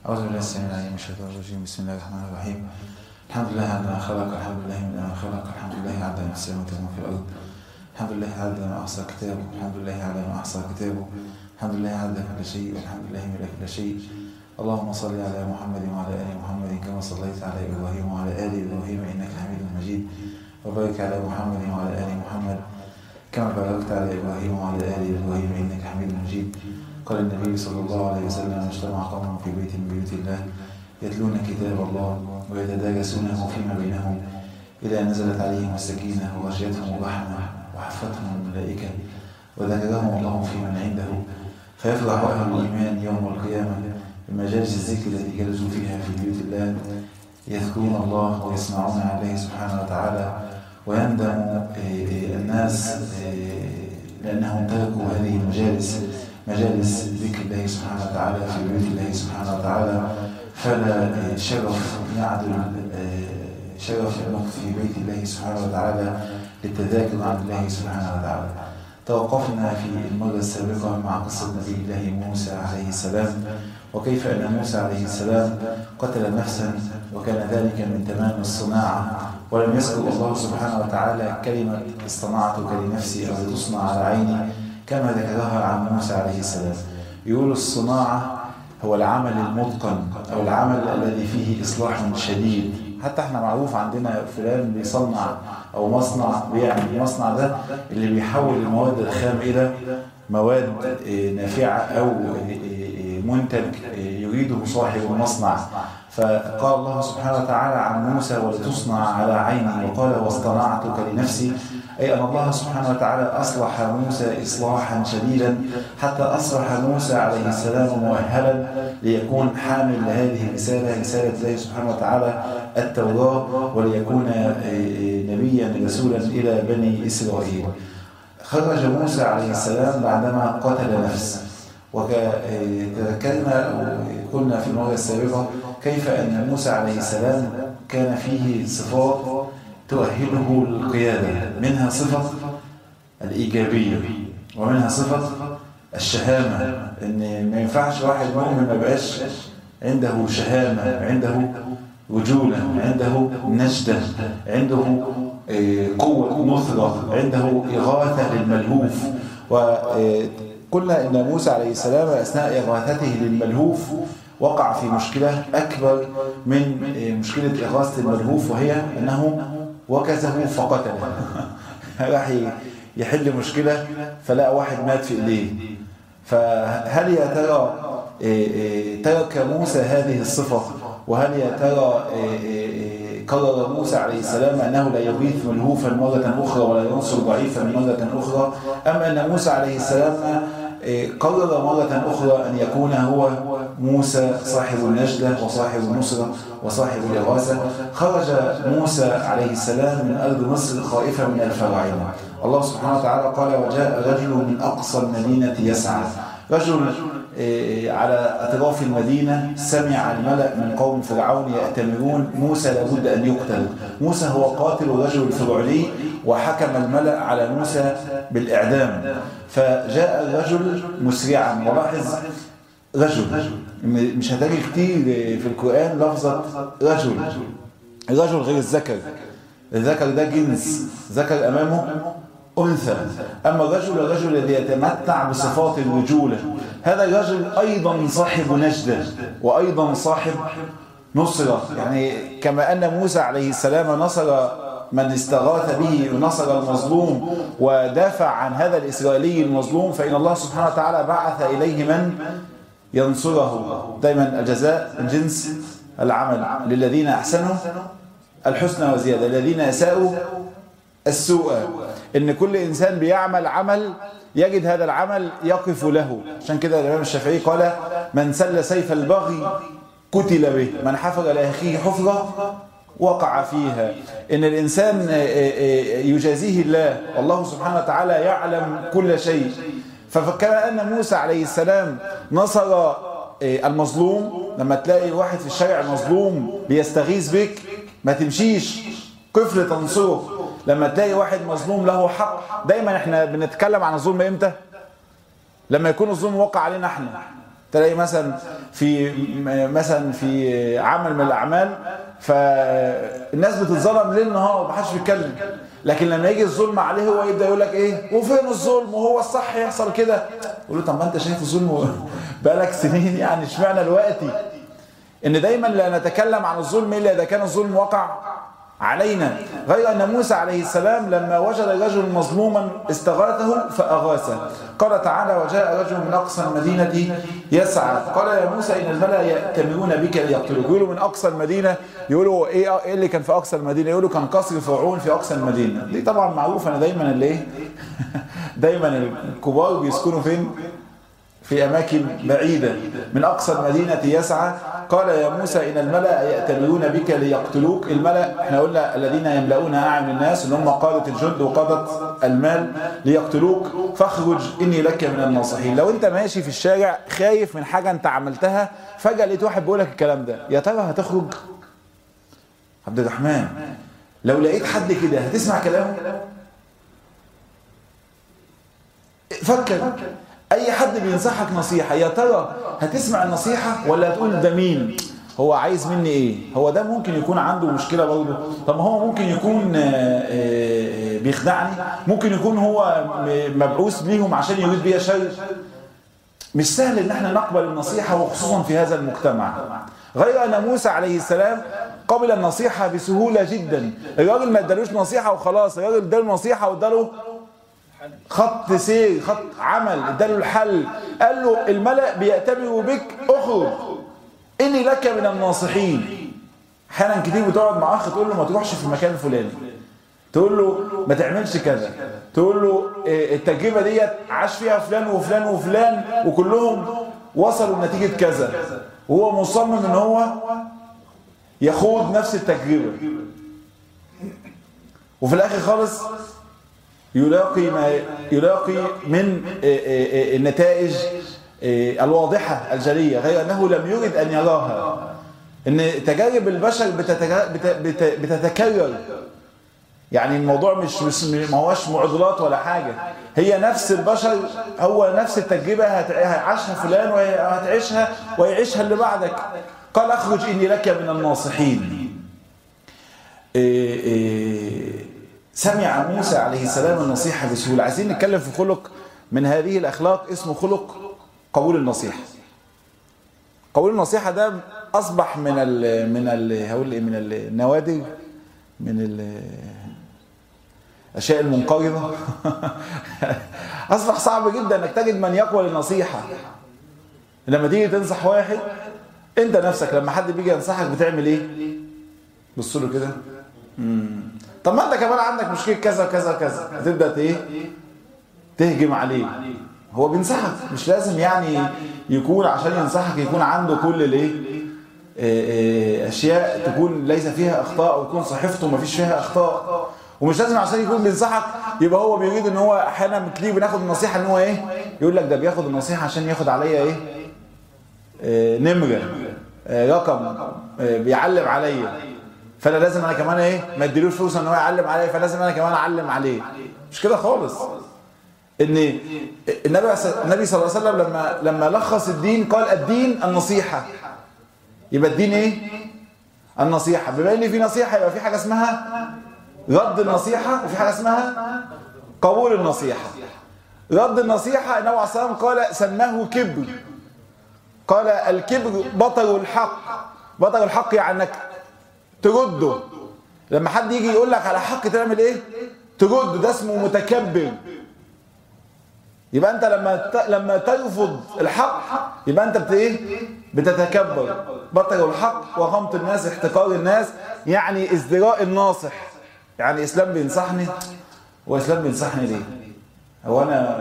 أعوذ بالله السميع العليم من الشيطان الرجيم. بسم الله الرحمن الرحيم. الحمد لله على ما خلق، الحمد لله من ما خلق، الحمد لله على ما في السماوات وما في الأرض، الحمد لله على ما أحصى كتابه، الحمد لله على ما أحصى كتابه، الحمد لله على كل شيء، والحمد لله من كل شيء. اللهم صل على محمد وعلى آل محمد كما صليت على إبراهيم وعلى آل إبراهيم إنك حميد مجيد، وبارك على محمد وعلى آل محمد كما باركت على إبراهيم وعلى آل إبراهيم إنك حميد مجيد. قال النبي صلى الله عليه وسلم: اجتمع قوم في بيت من بيوت الله يتلون كتاب الله ويتدارسونه فيما بينهم إلى نزلت عليهم السكينة وغشيتهم الرحمة وحفتهم الملائكة وذكرهم الله في من عنده، فيفرح أهل الإيمان يوم القيامة بمجالس الذكر التي جلسوا فيها في بيوت الله يذكرون الله ويسمعون عن الله سبحانه وتعالى، ويندم الناس لأنهم تركوا هذه المجالس، مجالس ذكر الله سبحانه وتعالى في بيوت الله سبحانه وتعالى. فلا شرف يعدل شرف المكث في بيت الله سبحانه وتعالى للتذاكر عن الله سبحانه وتعالى. توقفنا في المرة السابقة مع قصة نبي الله موسى عليه السلام، وكيف أن موسى عليه السلام قتل نفسا، وكان ذلك من تمام الصناعة، ولم يذكر الله سبحانه وتعالى كلمة اصطنعتك لنفسي أو لتصنع على عيني كما ذكرها عن موسى عليه السلام. يقول الصناعة هو العمل المتقن أو العمل الذي فيه إصلاح شديد. حتى احنا معروف عندنا فلان بيصنع أو مصنع بيعمل المصنع ده اللي بيحول المواد الخام إلى مواد نافعة أو منتج يريده صاحب المصنع. فقال الله سبحانه وتعالى عن موسى: ولتصنع على عيني، وقال: واصطنعتك لنفسي، أي أن الله سبحانه وتعالى أصلح موسى إصلاحا شديدا حتى أصبح موسى عليه السلام مؤهلا ليكون حامل لهذه الرسالة، رسالة الله سبحانه وتعالى التوراة، وليكون نبيا رسولا إلى بني إسرائيل. خرج موسى عليه السلام بعدما قتل نفسه، وتذكرنا وقلنا في المرة السابقة كيف أن موسى عليه السلام كان فيه صفات تؤهله للقيادة، منها صفة الإيجابية ومنها صفة الشهامة، إن ما ينفعش واحد مؤمن ما بقاش عنده شهامة، عنده رجولة، عنده نجدة، عنده قوة نصرة، عنده إغاثة للملهوف. وقلنا إن موسى عليه السلام أثناء إغاثته للملهوف وقع في مشكلة أكبر من مشكلة إغاثة الملهوف، وهي أنه وكزه فقتله. راح يحل مشكلة فلقى واحد مات في إيديه. فهل يا ترى ترك موسى هذه الصفة؟ وهل يا ترى قرر موسى عليه السلام أنه لا يغيث ملهوفا مرة أخرى ولا ينصر ضعيفا مرة أخرى، أم أن موسى عليه السلام قرر مرة أخرى أن يكون هو موسى صاحب النجدة وصاحب النصرة وصاحب الإغاثة؟ خرج موسى عليه السلام من أرض مصر خائفا من الفراعنة. الله سبحانه وتعالى قال: وجاء رجل من أقصى المدينة يسعى. رجل على أطراف المدينة سمع الملأ من قوم فرعون يأتمرون موسى لابد أن يقتل. موسى هو قاتل الرجل الفرعوني، وحكم الملأ على موسى بالإعدام. فجاء الرجل مسرعا، ولاحظ رجل، مش هتلاقي كتير في القرآن لفظة رجل. الرجل غير الذكر، الذكر ده جنس، ذكر أمامه أنثى. أما الرجل الذي يتمتع بصفات الرجولة، هذا الرجل أيضا صاحب نجدة وأيضا صاحب نصرة. يعني كما أن موسى عليه السلام نصر من استغاث به ونصر المظلوم ودافع عن هذا الإسرائيلي المظلوم، فإن الله سبحانه وتعالى بعث إليه من ينصره. دايما الجزاء من جنس العمل، للذين أحسنوا الحسنى وزيادة، الذين أساءوا السوء. إن كل إنسان بيعمل عمل يجد هذا العمل يقف له. عشان كده الإمام الشافعي قال: من سل سيف البغي قتل به، من حفر لأخيه حفرة وقع فيها. إن الإنسان يجازيه الله، والله سبحانه وتعالى يعلم كل شيء. فكما أن موسى عليه السلام نصر المظلوم، لما تلاقي واحد في الشارع مظلوم بيستغيث بك ما تمشيش، قفل تنصره. لما تلاقي واحد مظلوم له حق، دايما احنا بنتكلم عن الظلم امتى؟ لما يكون الظلم وقع علينا احنا. تلاقي مثلا في عمل من الاعمال فالناس بتتظلم ليل نهار محدش بيتكلم، لكن لما يجي الظلم عليه هو يبدا يقول لك ايه وفين الظلم وهو الصح يحصل كده. يقول له طب ما انت شايف الظلم بقالك سنين، يعني اشمعنى دلوقتي؟ ان دايما لا نتكلم عن الظلم الا اذا كان الظلم وقع علينا. غير ان موسى عليه السلام لما وجد رجل مظلوما استغاثه فاغاثه. قال تعالى وجاء رجل من اقصى المدينه يسعى قال يا موسى ان الملأ يأتمرون بك ليقتلوك. يقولوا من اقصى المدينه، يقولوا ايه اللي كان في اقصى المدينه؟ يقولوا كان قصر فرعون في اقصى المدينه. دي طبعا معروفه ان دايما اللي ايه دايما الكبار بيسكنوا فين؟ في أماكن بعيدة. من أقصى المدينة يسعى قال يا موسى إن الملأ يأتمرون بك ليقتلوك. الملأ احنا قلنا الذين يملؤون أعين الناس اللي هم قادة الجند وقادة المال ليقتلوك فاخرج إني لك من الناصحين. لو أنت ماشي في الشارع خايف من حاجة أنت عملتها فجأة لقيت واحد بيقول لك الكلام ده، يا ترى هتخرج؟ عبد الرحمن لو لقيت حد كده هتسمع كلامه؟ فكر. اي حد بينصحك نصيحة يا ترى هتسمع النصيحة ولا هتقول ده مين؟ هو عايز مني ايه؟ هو ده ممكن يكون عنده مشكلة برضه. طب هو ممكن يكون بيخدعني، ممكن يكون هو مبعوث ليهم عشان يريد بيها شر. مش سهل ان احنا نقبل النصيحة وخصوصا في هذا المجتمع. غير ان موسى عليه السلام قبل النصيحة بسهولة جدا. الراجل ما ادالوش نصيحة وخلاص، الراجل اداله نصيحة واداله خط سير، خط عمل، اداله الحل. قال له الملأ بيأتمروا بك اخرج اني لك من الناصحين. احيانا كتير بتقعد مع اخ تقول له ما تروحش في المكان الفلاني، تقول له ما تعملش كذا، تقول له التجربه ديت عاش فيها فلان وفلان وفلان وكلهم وصلوا لنتيجه كذا، وهو مصمم ان هو يخوض نفس التجربه، وفي الاخر خالص يلاقي من النتائج الواضحة الجلية، غير أنه لم يرد أن يراها. إن تجارب البشر بتتكرر، يعني الموضوع ما هوش معضلات ولا حاجة، هي نفس البشر، هو نفس التجربة هيعيشها فلان وهتعيشها ويعيشها اللي بعدك. قال أخرج إني لك من الناصحين. سمع موسى عليه السلام النصيحة بسهولة. عايزين نتكلم في خلق من هذه الأخلاق اسمه خلق قبول النصيحة. قبول النصيحة ده أصبح من النوادر، من الأشياء المنقرضة. أصبح صعب جدا أنك تجد من يقبل النصيحة. لما تيجي تنصح واحد، أنت نفسك لما حد بيجي ينصحك بتعمل إيه؟ بص له كده، طب ما انت كمان عندك مشكله كذا كذا كذا، هتبدا ايه؟ تهجم عليه. هو بينصحك، مش لازم يعني يكون عشان ينصحك يكون عنده كل الايه اشياء تكون ليس فيها اخطاء، ويكون صحيفته ما فيش فيها اخطاء. ومش لازم عشان يكون بينصحك يبقى هو بيريد ان هو احيانا كتير بناخد النصيحه ان هو ايه؟ يقول لك ده بياخد النصيحه عشان ياخد عليا ايه؟ نمره، رقم، بيعلم عليا، فانا لازم انا كمان ايه؟ ما اديلوش فرصه ان هو يعلم عليا، فلازم انا كمان اعلم عليه. مش كده خالص. ان النبي صلى الله عليه وسلم لما لخص الدين قال الدين النصيحه. يبقى الدين ايه؟ النصيحه. بما ان في نصيحه يبقى في حاجه اسمها رد النصيحه، وفي حاجه اسمها قبول النصيحه. رد النصيحه النبي عليه الصلاه والسلام قال سماه كبر. قال الكبر بطر الحق. بطر الحق يعني انك ترده. لما حد يجي يقول لك على حق تعمل ايه؟ ترده. ده اسمه متكبر. يبقى انت لما ترفض الحق يبقى انت بتتكبر. بطر الحق وغمط الناس، احتقار الناس، يعني ازدراء الناصح. يعني اسلام بينصحني، هو اسلام بينصحني ليه؟ هو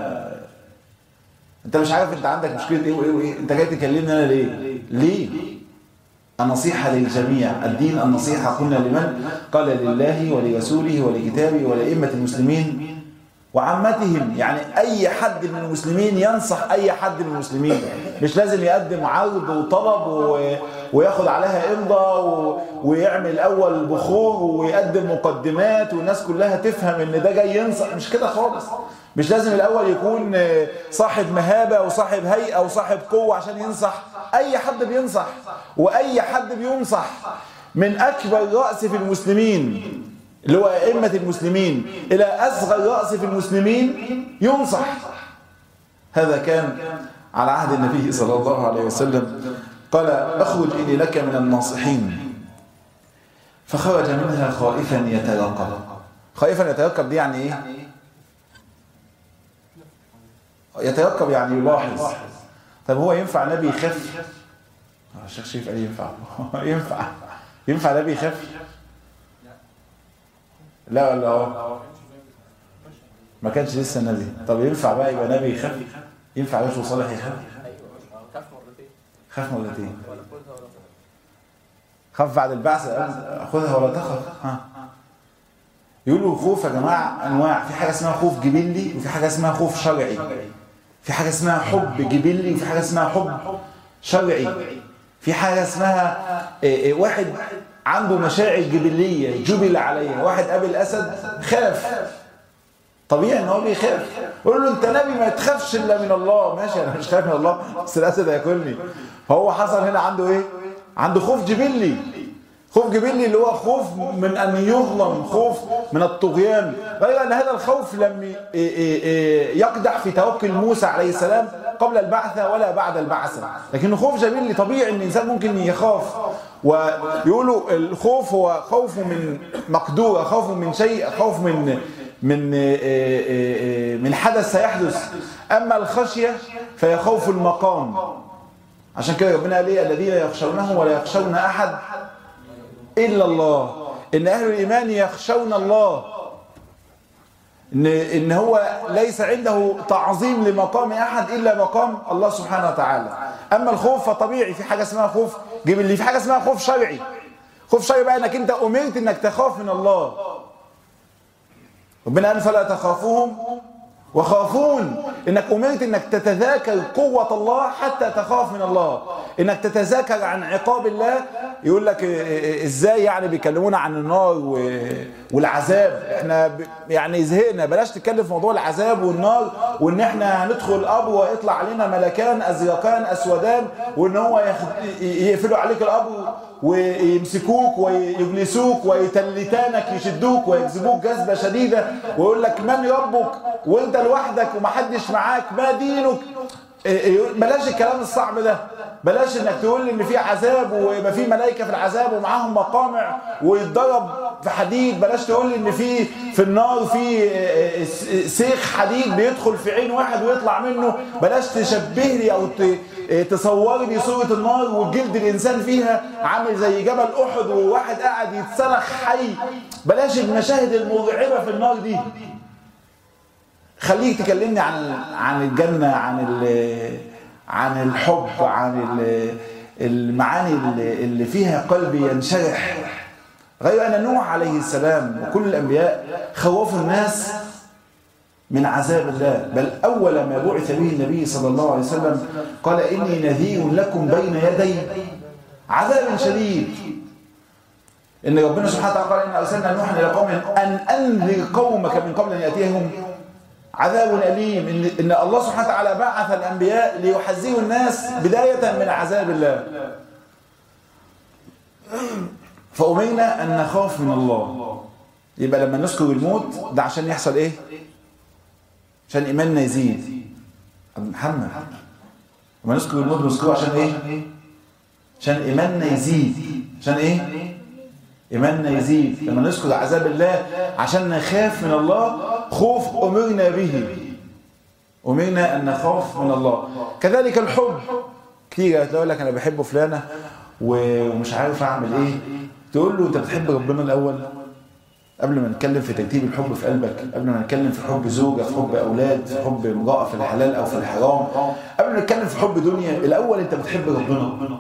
انت مش عارف انت عندك مشكله ايه وايه وايه، انت جاي تكلمني انا ليه؟ النصيحة للجميع. الدين النصيحة. قلنا لمن؟ قال لله ولرسوله ولكتابه ولأئمة المسلمين وعامتهم. يعني أي حد من المسلمين ينصح أي حد من المسلمين، مش لازم يقدم عرض وطلب وياخد عليها امضى ويعمل اول بخور ويقدم مقدمات والناس كلها تفهم ان ده جاي ينصح. مش كده خالص. مش لازم الاول يكون صاحب مهابة وصاحب هيئة وصاحب قوة عشان ينصح. اي حد بينصح واي حد بينصح، من اكبر رأس في المسلمين اللي هو ائمة المسلمين الى اصغر رأس في المسلمين ينصح. هذا كان على عهد النبي صلى الله عليه وسلم. قال اخرج اني لك من الناصحين، فخرج منها خائفا يترقب. خائفا يترقب دي يعني ايه؟ يترقب يعني يلاحظ. طب هو ينفع نبي يخاف؟ الشيخ شريف قال ينفع. ينفع نبي يخاف؟ لا ولا هو ما كانش لسه نبي. طب ينفع بقى يبقى نبي يخاف؟ ينفع رجل صالح يخاف؟ خاف مرتين. خاف بعد البعث خذها ولا تخف. يقولوا خوف يا جماعه انواع. في حاجه اسمها خوف جبلي وفي حاجه اسمها خوف شرعي. في حاجه اسمها حب جبلي وفي حاجه اسمها حب شرعي. في حاجه اسمها واحد عنده مشاعر جبليه جبل عليها. واحد قابل اسد خاف، طبيعي ان هو بيخاف. يقول له انت نبي ما تخافش الا من الله. ماشي انا مش خايف من الله بس الاسد هياكلني. فهو حصل هنا عنده ايه؟ عنده خوف جبلي. خوف جبلي اللي هو خوف من ان يظلم، خوف من الطغيان. غير ان هذا الخوف لم يقدح في توكل موسى عليه السلام قبل البعثة ولا بعد البعثة، لكنه خوف جبلي طبيعي ان الانسان ممكن يخاف. ويقولوا الخوف هو خوف من مقدور، خوف من شيء، خوف من حدث سيحدث. اما الخشية فهي خوف المقام. عشان كده ربنا قال ايه؟ الذين يخشونه ولا يخشون احد الا الله. ان اهل الايمان يخشون الله، ان هو ليس عنده تعظيم لمقام احد الا مقام الله سبحانه وتعالى. اما الخوف فطبيعي. في حاجه اسمها خوف جبلي، في حاجه اسمها خوف شرعي. خوف شرعي بقى انك انت امرت انك تخاف من الله. ربنا قال فلا تخافوهم وخافون. انك امرت انك تتذاكر قوة الله حتى تخاف من الله، انك تتذاكر عن عقاب الله. يقول لك ازاي يعني بيكلمونا عن النار والعذاب؟ احنا يعني زهقنا، بلاش تتكلم في موضوع العذاب والنار وان احنا هندخل قبر ويطلع علينا ملكان ازرقان اسودان وان هو يقفلوا عليك القبر ويمسكوك ويجلسوك ويتلتانك يشدوك ويجذبوك جذبة شديدة ويقول لك من ربك وانت لوحدك ومحدش معاك، ما دينك. بلاش الكلام الصعب ده. بلاش انك تقول ان في عذاب ويبقى في ملائكه في العذاب ومعاهم مقامع ويتضرب في حديد. بلاش تقول ان في النار في سيخ حديد بيدخل في عين واحد ويطلع منه. بلاش تشبه لي او تصور لي صوره النار وجلد الانسان فيها عامل زي جبل احد وواحد قاعد يتسلخ حي. بلاش المشاهد المرعبه في النار دي. خليك تكلمني عن الجنة، عن الحب، عن المعاني اللي فيها قلبي ينشرح. غير أن نوح عليه السلام وكل الأنبياء خوفوا الناس من عذاب الله. بل أول ما بعث به النبي صلى الله عليه وسلم قال إني نذير لكم بين يدي عذاب شديد. إن ربنا سبحانه وتعالى قال إن أرسلنا نوحا إلى قوم أن أنذر قومك من قبل أن يأتيهم عذاب أليم. إن الله سبحانه وتعالى بعث الأنبياء ليحذروا الناس بداية من عذاب الله. فأمرنا أن نخاف من الله. يبقى لما نذكر الموت ده عشان يحصل إيه؟ عشان إيماننا يزيد. محمد لما نذكر الموت نذكره عشان إيه؟ عشان إيماننا يزيد. عشان إيه؟ إيماننا يزيد. لما نذكر عذاب الله عشان نخاف من الله. خوف أمرنا به، أمرنا أن نخاف من الله. كذلك الحب. كتير هتلاقي لك أنا بحب فلانة ومش عارف أعمل إيه. تقول له أنت بتحب ربنا الأول قبل ما نتكلم في ترتيب الحب في قلبك، قبل ما نتكلم في حب زوجة، في حب أولاد، في حب امرأة في الحلال أو في الحرام، قبل ما نتكلم في حب دنيا. الأول أنت بتحب ربنا.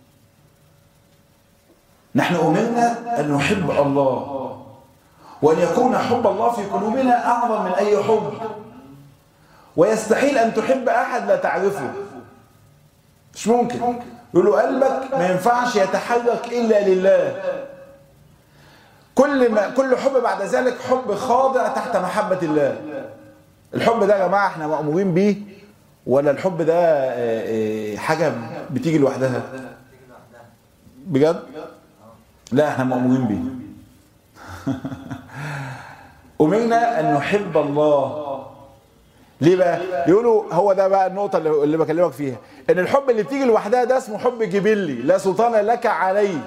نحن أمرنا أن نحب الله وأن يكون حب الله في قلوبنا أعظم من أي حب. ويستحيل أن تحب أحد لا تعرفه. مش ممكن. يقول له قلبك ما ينفعش يتحرك إلا لله. كل حب بعد ذلك حب خاضع تحت محبة الله. الحب ده يا جماعة احنا مأمورين بيه ولا الحب ده حاجة بتيجي لوحدها؟ بجد؟ لا احنا مأمورين بيه. أمرنا أن نحب الله. ليه بقى؟ يقولوا هو ده بقى النقطة اللي بكلمك فيها، ان الحب اللي بتيجي لوحدها ده اسمه حب جبلي لا سلطان لك عليه.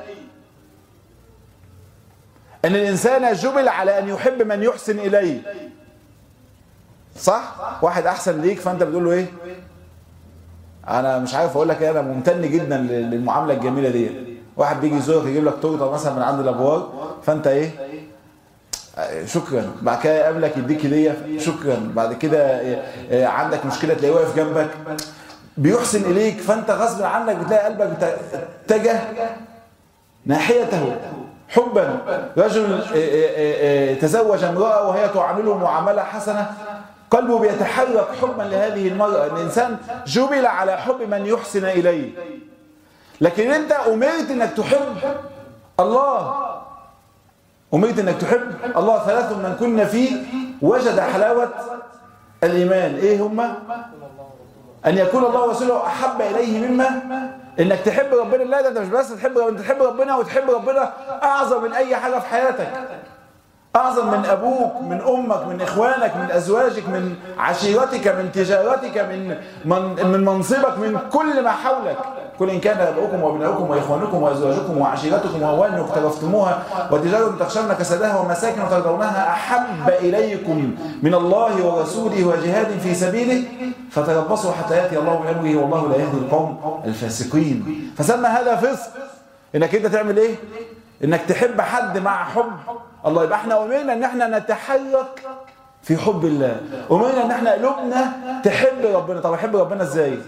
ان الانسان جبل على ان يحب من يحسن اليه. صح؟ واحد احسن ليك فانت بتقول له ايه؟ انا مش عارف اقول لك ايه، انا ممتن جدا للمعاملة الجميلة دي. واحد بيجي يزورك يجيب لك تورته مثلا من عند الابواب، فانت ايه؟ شكرا. بعد كده يقابلك يديك هديه، شكرا. بعد كده عندك مشكله تلاقيه واقف جنبك بيحسن اليك، فانت غصب عنك بتلاقي قلبك اتجه ناحيته حبا. رجل تزوج امراه وهي تعامله معامله حسنه، قلبه بيتحرك حبا لهذه المراه. الانسان جبل على حب من يحسن اليه. لكن انت امرت انك تحب الله. أمرت أنك تحب الله. 3 من كنا فيه وجد حلاوة الإيمان. إيه هما؟ أن يكون الله ورسوله أحب إليه مما أنك تحب ربنا. لا ده أنت مش بس تحب ربنا وتحب ربنا أعظم من أي حاجة في حياتك، أعظم من أبوك، من أمك، من إخوانك، من أزواجك، من عشيرتك، من تجارتك، من منصبك، من كل ما حولك. كل إن كان أبوكم وابناؤكم وإخوانكم وأزواجكم وعشيرتكم وأموال اقترفتموها وتجارة تخشون كسادها ومساكن ترضونها أحب إليكم من الله ورسوله وجهاد في سبيله فتربصوا حتى يأتي الله بأمره والله لا يهدي القوم الفاسقين. فسمى هذا فسق. إنك أنت تعمل إيه؟ إنك تحب حد مع حب الله. يبقى احنا أمرنا إن احنا نتحرك في حب الله. أمرنا إن احنا قلوبنا تحب ربنا. طب أحب ربنا إزاي؟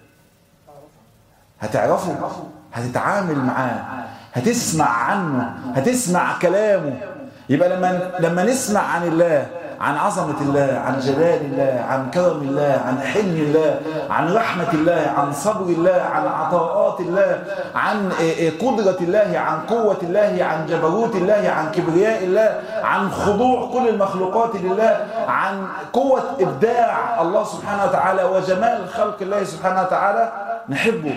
هتعرفه، هتتعامل معاه، هتسمع عنه، هتسمع كلامه. يبقى لما نسمع عن الله، عن عظمة الله، عن جلال الله، عن كرم الله، عن حلم الله، عن رحمة الله، عن صبر الله، عن عطاءات الله، عن قدرة الله، عن قوة الله، عن جبروت الله، عن كبرياء الله، عن خضوع كل المخلوقات لله، عن قوة إبداع الله سبحانه وتعالى وجمال خلق الله سبحانه وتعالى، نحبه.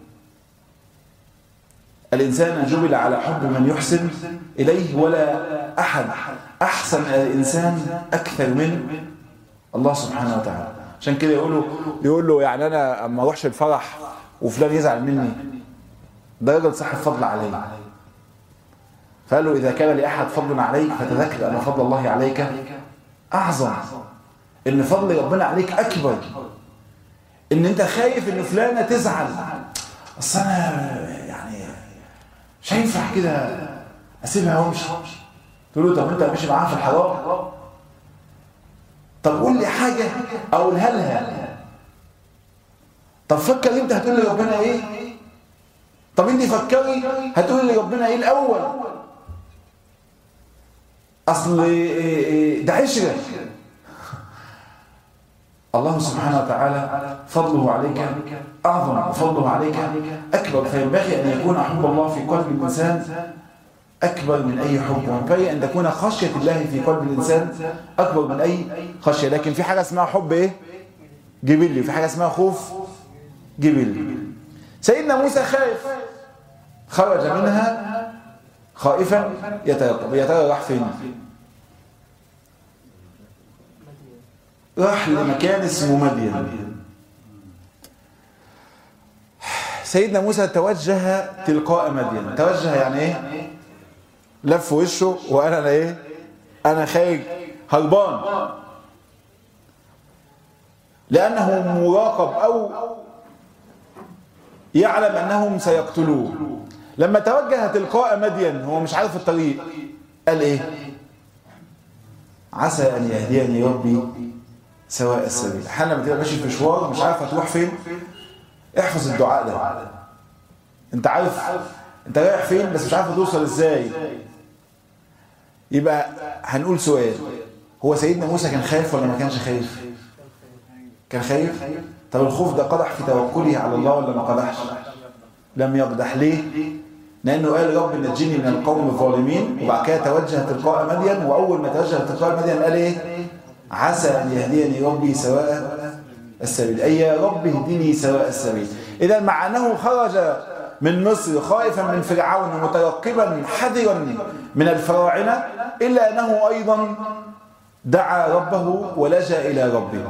الإنسان جبل على حب من يحسن إليه، ولا أحد أحسن الإنسان أكثر من الله سبحانه وتعالى. عشان كده يقول له يعني أنا أما أروحش الفرح وفلان يزعل مني، ده راجل صاحب فضل علي. فقال له إذا كان لأحد فضل عليك فتذكر أن فضل الله عليك أعظم. إن فضل ربنا عليك أكبر. إن أنت خايف إن فلانة تزعل، أصل أنا يعني مش هينفع كده أسيبها وامشي. تقول له طب أنت ماشي معاها في الحرام؟ طب قول لي حاجة أقولها لها. طب فكر أنت هتقول لي ربنا إيه؟ طب أنت فكري هتقول لي ربنا إيه الأول؟ أصل ده عشرة. الله سبحانه وتعالى فضله عليك أعظم وفضله عليك أكبر. فينبغي أن يكون حب الله في قلب الإنسان أكبر من أي حب، وينبغي أن تكون خشية الله في قلب الإنسان أكبر من أي خشية. لكن في حاجة اسمها حب إيه؟ جبلي، وفي حاجة اسمها خوف جبلي. سيدنا موسى خائف، خرج منها خائفا يترقب. يا ترى راح فين؟ راح لمكان اسمه مدين. سيدنا موسى توجه تلقاء مدين. توجه يعني ايه؟ لف وشه وانا ايه؟ انا خارج هربان، لانه مراقب او يعلم انهم سيقتلوه. لما توجه تلقاء مدين هو مش عارف الطريق، قال ايه؟ عسى ان يهديني ربي سواء السبيل. احيانا بتبقى ماشي في مشوار مش عارف هتروح فين، احفظ الدعاء ده. انت عارف انت رايح فين بس مش عارف توصل ازاي. يبقى هنقول سؤال، هو سيدنا موسى كان خايف ولا ما كانش خايف؟ كان خايف. طب الخوف ده قدح في توكله على الله ولا ما قدحش؟ لم يقدح. ليه؟ لأنه قال رب نجني من القوم الظالمين، وبعد كده توجه تلقاء مدين، وأول ما توجه تلقاء مدين قال إيه؟ عسى أن يهديني ربي سواء السبيل، أي يا رب اهدني سواء السبيل. إذا مع أنه خرج من مصر خائفا من فرعون مترقبا حذرا من الفراعنة، إلا أنه أيضا دعا ربه ولجأ إلى ربه.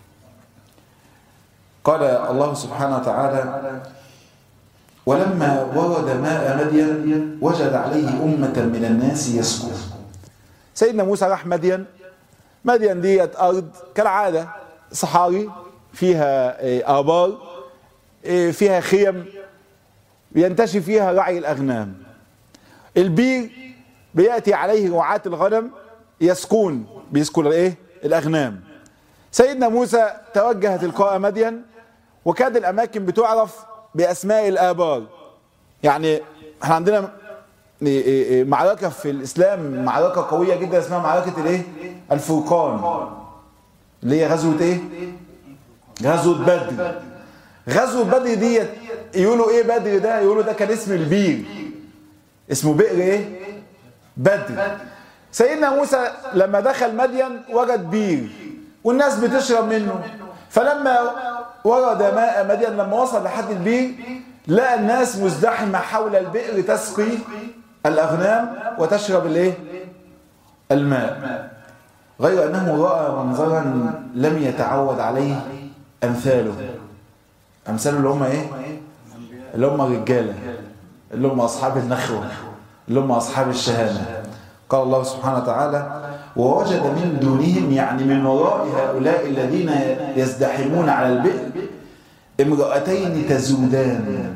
قال الله سبحانه وتعالى: ولما ورد ماء مدين وجد عليه أمة من الناس يسكون. سيدنا موسى راح مدين. مدين ديت أرض كالعادة صحاري، فيها آبار، فيها خيم ينتشي فيها رعي الأغنام. البير بيأتي عليه رعاة الغنم يسكون، بيسكن ايه؟ الأغنام. سيدنا موسى توجه تلقاء مدين، وكاد الأماكن بتعرف بأسماء الآبار. يعني احنا عندنا معركة في الإسلام، معركة قوية جدا اسمها معركة الايه؟ الفرقان، اللي هي غزوة ايه؟ غزوة بدر. غزوة بدر دي يقولوا ايه بدر ده؟ يقولوا ده كان اسم البير، اسمه بئر ايه؟ بدر. سيدنا موسى لما دخل مدين وجد بير والناس بتشرب منه، فلما ورد ماء مدين، لما وصل لحد البير لقى الناس مزدحمة حول البئر تسقي الأغنام وتشرب الايه؟ الماء، غير أنه رأى منظرا لم يتعود عليه أمثاله. أمثاله اللي هم ايه؟ اللي هم الرجالة، اللي هم أصحاب النخوة، اللي هم أصحاب الشهامة. قال الله سبحانه وتعالى: ووجد من دونهم، يعني من وراء هؤلاء الذين يزدحمون على البئر، امرأتين تزودان.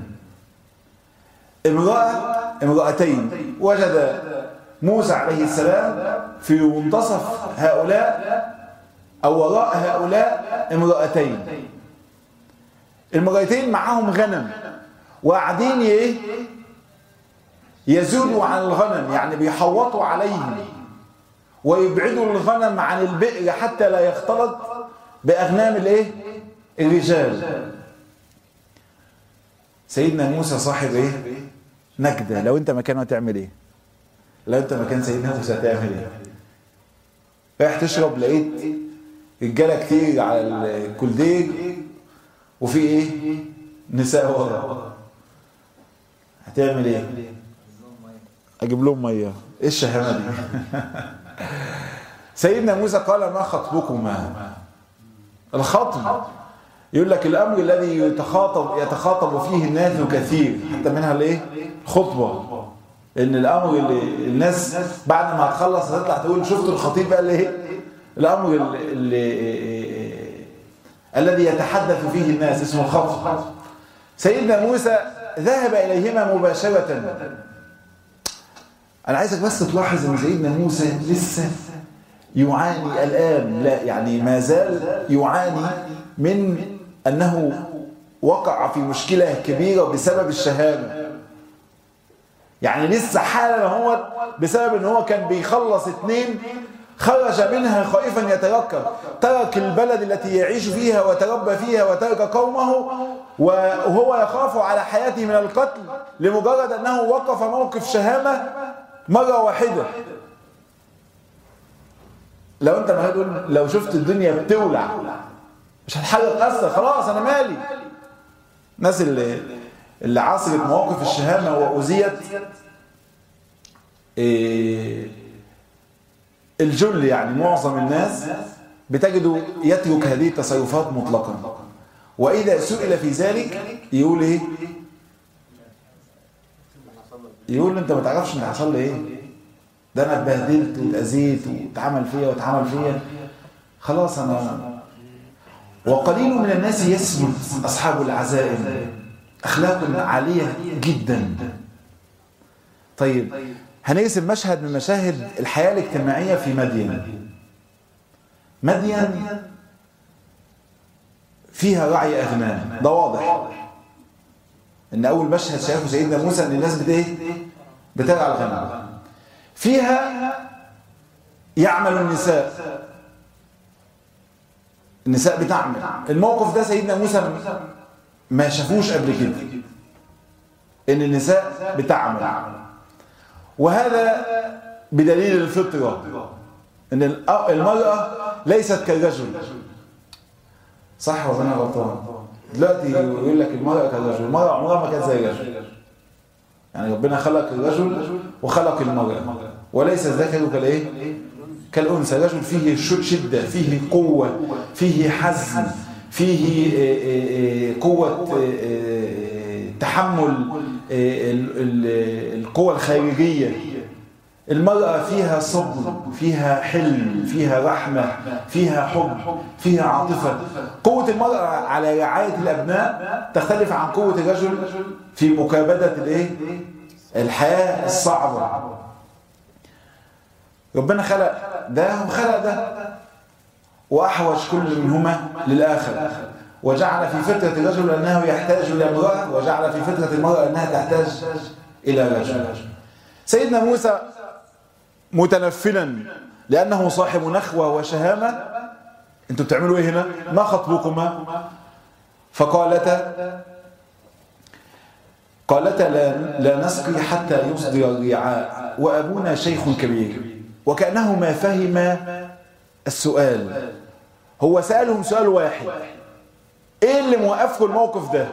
امرأتين وجد موسى عليه السلام في منتصف هؤلاء أو وراء هؤلاء امرأتين. المرأتين معهم غنم وقاعدين ايه؟ يزودوا عن الغنم، يعني بيحوطوا عليهم ويبعدوا الغنم عن البئر حتى لا يختلط بأغنام الايه؟ الرجال. سيدنا موسى صاحب ايه؟ نجدة. لو انت مكانه هتعمل ايه؟ لو انت مكان سيدنا موسى هتعمل ايه؟ رايح تشرب، لقيت رجاله كتير على الكولدير وفي ايه؟ نساء ورا، هتعمل ايه؟ اجيب لهم ميه. ايه الشهامه دي؟ سيدنا موسى قال: ما خطبكما؟ الخطب يقول لك الامر الذي يتخاطب فيه الناس كثير، حتى منها الايه؟ خطبه. ان الامر اللي الناس بعد ما هتخلص هتطلع تقول: شفتوا الخطيب قال ايه؟ الامر الذي يتحدث فيه الناس اسمه الخطب. سيدنا موسى ذهب اليهما مباشره. أنا عايزك بس تلاحظ إن سيدنا موسى لسه يعاني الآن، لا يعني ما زال يعاني من أنه وقع في مشكلة كبيرة بسبب الشهامة. يعني لسه حالا هو بسبب إن هو كان بيخلص 2 خرج منها خائفا يتركب، ترك البلد التي يعيش فيها وتربى فيها وترك قومه وهو يخاف على حياته من القتل لمجرد أنه وقف موقف شهامة مرة واحدة. لو انت ما هتقول لو شفت الدنيا بتولع مش هتحرك أثر، خلاص أنا مالي. الناس اللي عاصرت مواقف الشهامة وأذيت، الجل يعني معظم الناس بتجده يترك هذه التصرفات مطلقا، وإذا سئل في ذلك يقول ايه؟ يقول انت ما تعرفش ان حصل لي ايه؟ ده انا اتبهدلت واتأذيت واتعمل فيا خلاص انا. وقليل من الناس يثبت اصحاب العزائم، اخلاق عالية جدا. طيب هنرسم مشهد من مشاهد الحياة الاجتماعية في مدين. مدين فيها رعي أغنام، ده واضح ان اول مشهد شافه سيدنا موسى ان الناس بترعى الغنم. فيها يعمل النساء بتعمل. الموقف ده سيدنا موسى ما شافوش قبل كده. ان النساء بتعمل، وهذا بدليل الفطرة ان المرأة ليست كالرجل. صح ولا انا غلطان؟ دلوقتي يقول لك المرأة كالرجل، المرأة عمرها ما كانت زي الرجل. يعني ربنا خلق الرجل وخلق المرأة، وليس الذكر كالايه؟ كالأنثى. الرجل فيه شدة، فيه قوة، فيه حزم، فيه قوة تحمل القوة الخارجية. المرأة فيها صبر، فيها حلم، فيها رحمة، فيها حب، فيها عاطفة. قوة المرأة على رعاية الأبناء تختلف عن قوة الرجل في مكابدة الحياة الصعبة. ربنا خلق ده وخلق ده، وأحوج كل منهما للآخر، وجعل في فطرة الرجل أنه يحتاج إلى امرأة، وجعل في فطرة المرأة أنها تحتاج إلى رجل. سيدنا موسى متنفلا لأنه صاحب نخوة وشهامة: أنتوا بتعملوا إيه هنا؟ ما خطبكما؟ فقالتا لا نسقي حتى يصدر الرعاء وأبونا شيخ كبير. وكأنهما فهم السؤال. هو سألهم سؤال واحد: ايه اللي موقفكم الموقف ده؟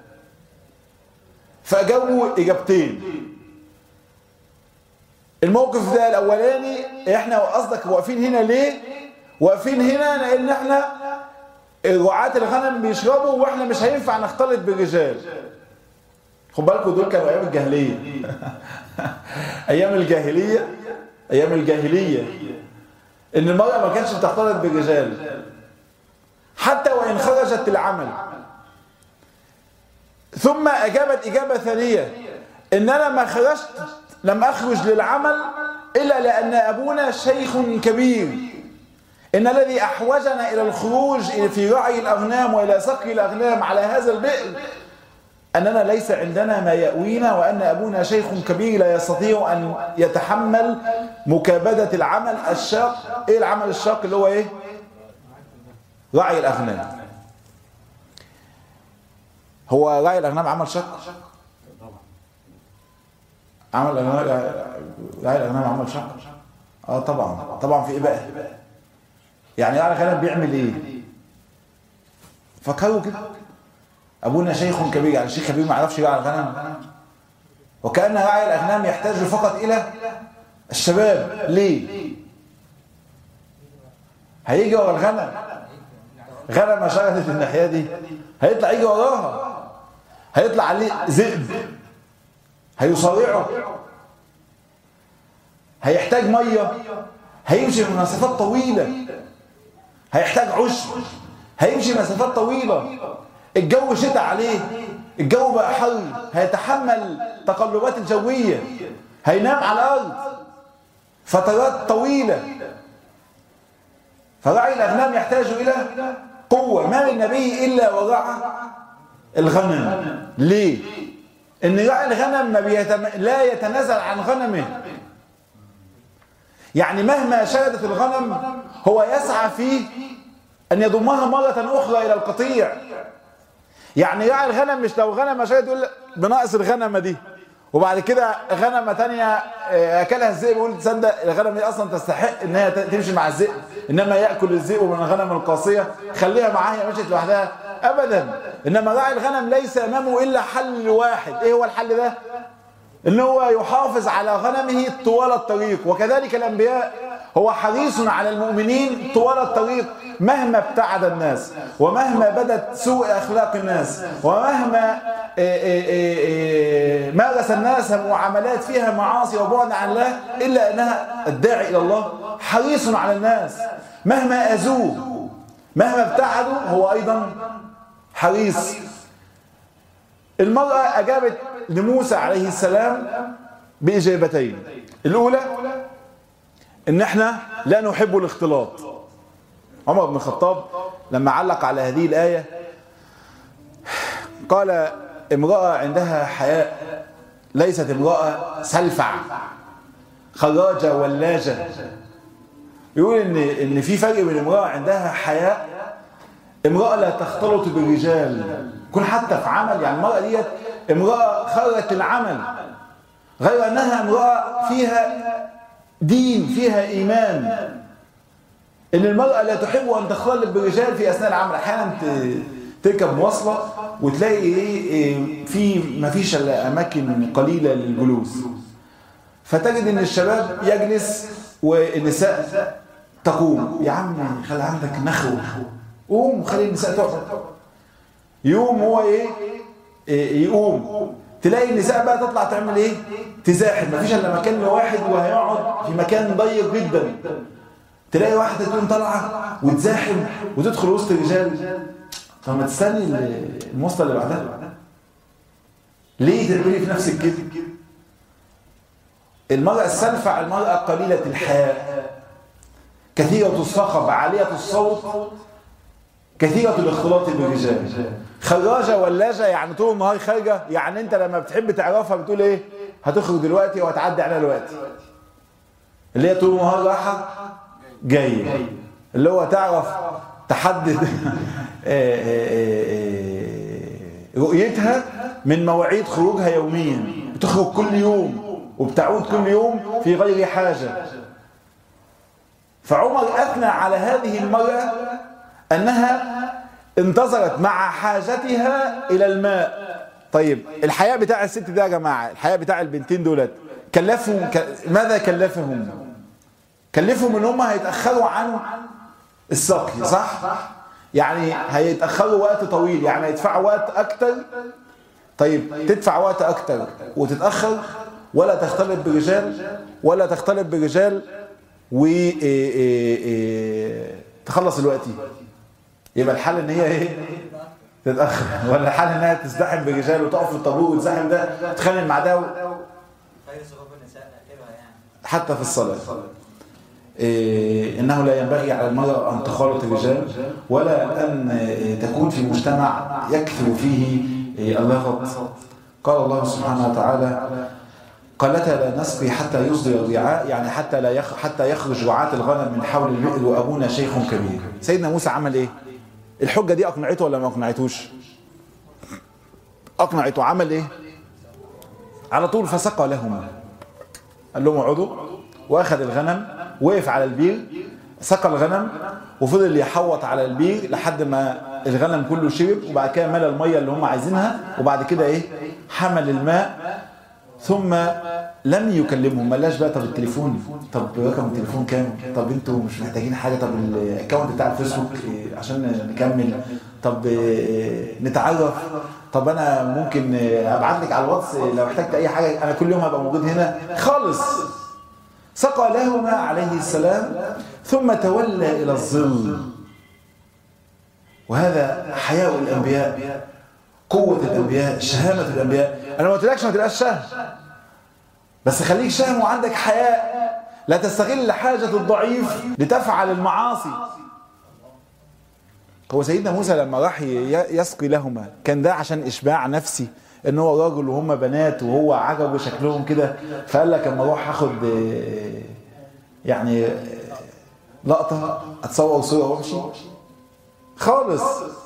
فأجابوا إجابتين. الموقف ده الأولاني: احنا قصدك واقفين هنا ليه؟ واقفين هنا لأن احنا رعاة الغنم بيشربوا واحنا مش هينفع نختلط بالرجال. خد بالكم دول كانوا أيام الجاهلية. أيام الجاهلية إن المرأة ما كانتش بتختلط بالرجال حتى وإن خرجت العمل. ثم أجابت إجابة ثانية: إن أنا لم أخرج للعمل إلا لأن أبونا شيخ كبير. إن الذي أحوجنا إلى الخروج في رعي الأغنام وإلى سقي الأغنام على هذا البئر أننا ليس عندنا ما يأوينا، وأن أبونا شيخ كبير لا يستطيع أن يتحمل مكابدة العمل الشاق. إيه العمل الشاق اللي هو إيه؟ رعي الأغنام. هو رعي الأغنام عمل شاق؟ رعي الأغنام عمل شاق؟ طبعا. في إيه بقى؟ يعني رعي الأغنام بيعمل إيه؟ فكروا كده. أبونا شيخ كبير، يعني الشيخ كبير ما يعرفش يرعى الغنم؟ وكأن راعي الأغنام يحتاج فقط إلى الشباب. ليه؟ هيجي ورا الغنم، غنم شردت الناحية دي هيطلع يجي وراها، هيطلع عليه ذئب هيصارعه، هيحتاج مية، هيمشي مسافات طويلة، هيحتاج عشب، هيمشي مسافات طويلة، الجو شتاء عليه، الجو بقى حر، هيتحمل تقلبات الجوية، هينام على الأرض فترات طويلة. فرعي الأغنام يحتاج إلى قوة. ما من نبي إلا ورعى الغنم. ليه؟ إن راعي الغنم لا يتنازل عن غنمه. يعني مهما شردت الغنم هو يسعى فيه أن يضمها مرة أخرى إلى القطيع. يعني راعي الغنم مش لو غنمة شردت يقول بناقص الغنمة دي، وبعد كده غنمة تانية أكلها الذئب يقول تصدق الغنم دي أصلا تستحق إنها تمشي مع الذئب، إنما يأكل الذئب من الغنم القاسية، خليها معاها، هي مشيت لوحدها أبدا. إنما راعي الغنم ليس أمامه إلا حل واحد. إيه هو الحل ده؟ إن هو يحافظ على غنمه طوال الطريق. وكذلك الأنبياء، هو حريص على المؤمنين طوال الطريق مهما ابتعد الناس، ومهما بدت سوء أخلاق الناس، ومهما مارس الناس معاملات فيها معاصي وبعد عن الله، إلا أنها الداعي إلى الله حريص على الناس مهما أذوه، مهما ابتعدوا هو أيضا حريص. المرأة أجابت لموسى عليه السلام بإجابتين. الأولى إن احنا لا نحب الاختلاط. عمر بن الخطاب لما علق على هذه الآية قال: امرأة عندها حياء، ليست امرأة سلفع خراجة ولاجة. يقول إن في فرق بين امرأة عندها حياء، امرأة لا تختلط بالرجال، كن حتى في عمل. يعني المرأة ديت امرأة خرجت العمل، غير أنها امرأة فيها دين، فيها إيمان. إن المرأة لا تحب أن تختلط بالرجال في أثناء العمل. أحيانا تركب مواصلة وتلاقي ما فيش أماكن قليلة للجلوس، فتجد إن الشباب يجلس والنساء تقوم. يا عم خلي عندك نخوة، قوم خلي النساء تقعد. يقوم هو يقوم، تلاقي النساء بقى تطلع تعمل ايه؟ تزاحم. مفيش الا مكان لواحد وهيقعد في مكان ضيق جدا، تلاقي واحده تقوم طالعه وتزاحم وتدخل وسط الرجال. طب ما تستني المواصله اللي بعدها، ليه تعملي في نفسك كده؟ المرأة السلفع، المرأة قليلة الحياء، كثيرة الصخب، عالية الصوت، كثيرة الاختلاط بالرجال. خراجة ولاجة، يعني طول النهار خارجة. يعني انت لما بتحب تعرفها بتقول ايه؟ هتخرج دلوقتي وهتعدي عليها دلوقتي. اللي هي طول النهار رايحة جاية، اللي هو تعرف تحدد رؤيتها من مواعيد خروجها يوميا. بتخرج كل يوم وبتعود كل يوم في غير حاجة. فعمر أثنى على هذه المرأة أنها انتظرت مع حاجتها إلى الماء. طيب الحياء بتاع الست ده يا جماعة، الحياء بتاع البنتين دولت كلفهم ماذا كلفهم؟ كلفهم ان هم هيتأخروا عن السقي، صح؟ يعني هيتأخروا وقت طويل، يعني هيدفعوا وقت أكتر. طيب تدفع وقت أكتر وتتأخر ولا تختلط برجال، ولا تختلط برجال وتخلص الوقت، يبقى الحل ان هي ايه؟ تتأخر. ولا الحل انها تزدحم برجال وتقف في الطابور وتزاحم ده تتخانق مع ده حتى في الصلاة. إنه لا ينبغي على المرأة أن تخالط الرجال، ولا أن تكون في مجتمع يكثر فيه اللغط. قال الله سبحانه وتعالى: قالتا لا نسقي حتى يصدر الرعاء، يعني حتى يخرج رعاة الغنم من حول البئر وأبونا شيخ كبير. سيدنا موسى عمل إيه؟ الحجة دي أقنعته ولا ما أقنعتوش؟ أقنعته. عمل إيه؟ على طول فسقى لهم، قال لهم اقعدوا، وأخذ الغنم، وقف على البير، سقى الغنم، وفضل يحوط على البير لحد ما الغنم كله شرب، وبعد كده ملى المية اللي هم عايزينها، وبعد كده إيه؟ حمل الماء، ثم لم يكلمهم. ملاش بقى طب التليفون، طب رقم التليفون كام، طب انتوا مش محتاجين حاجه، طب الاكونت بتاع الفيسبوك عشان نكمل، طب نتعرف، طب انا ممكن ابعت لك على الواتس لو احتجت اي حاجه، انا كل يوم هبقى موجود هنا خالص. سقى لهما عليه السلام ثم تولى الى الظل. وهذا حياء الانبياء، قوه الانبياء، شهامه الانبياء. انا ما قلتلكش ما تبقاش شهم، بس خليك شهم وعندك حياء. لا تستغل حاجة الضعيف لتفعل المعاصي. هو سيدنا موسى لما راح يسقي لهما كان ده عشان إشباع نفسي، ان هو راجل وهم بنات وهو عجبه شكلهم كده، فقال لك اما اروح اخد يعني لقطة اتصور صورة وامشي خالص.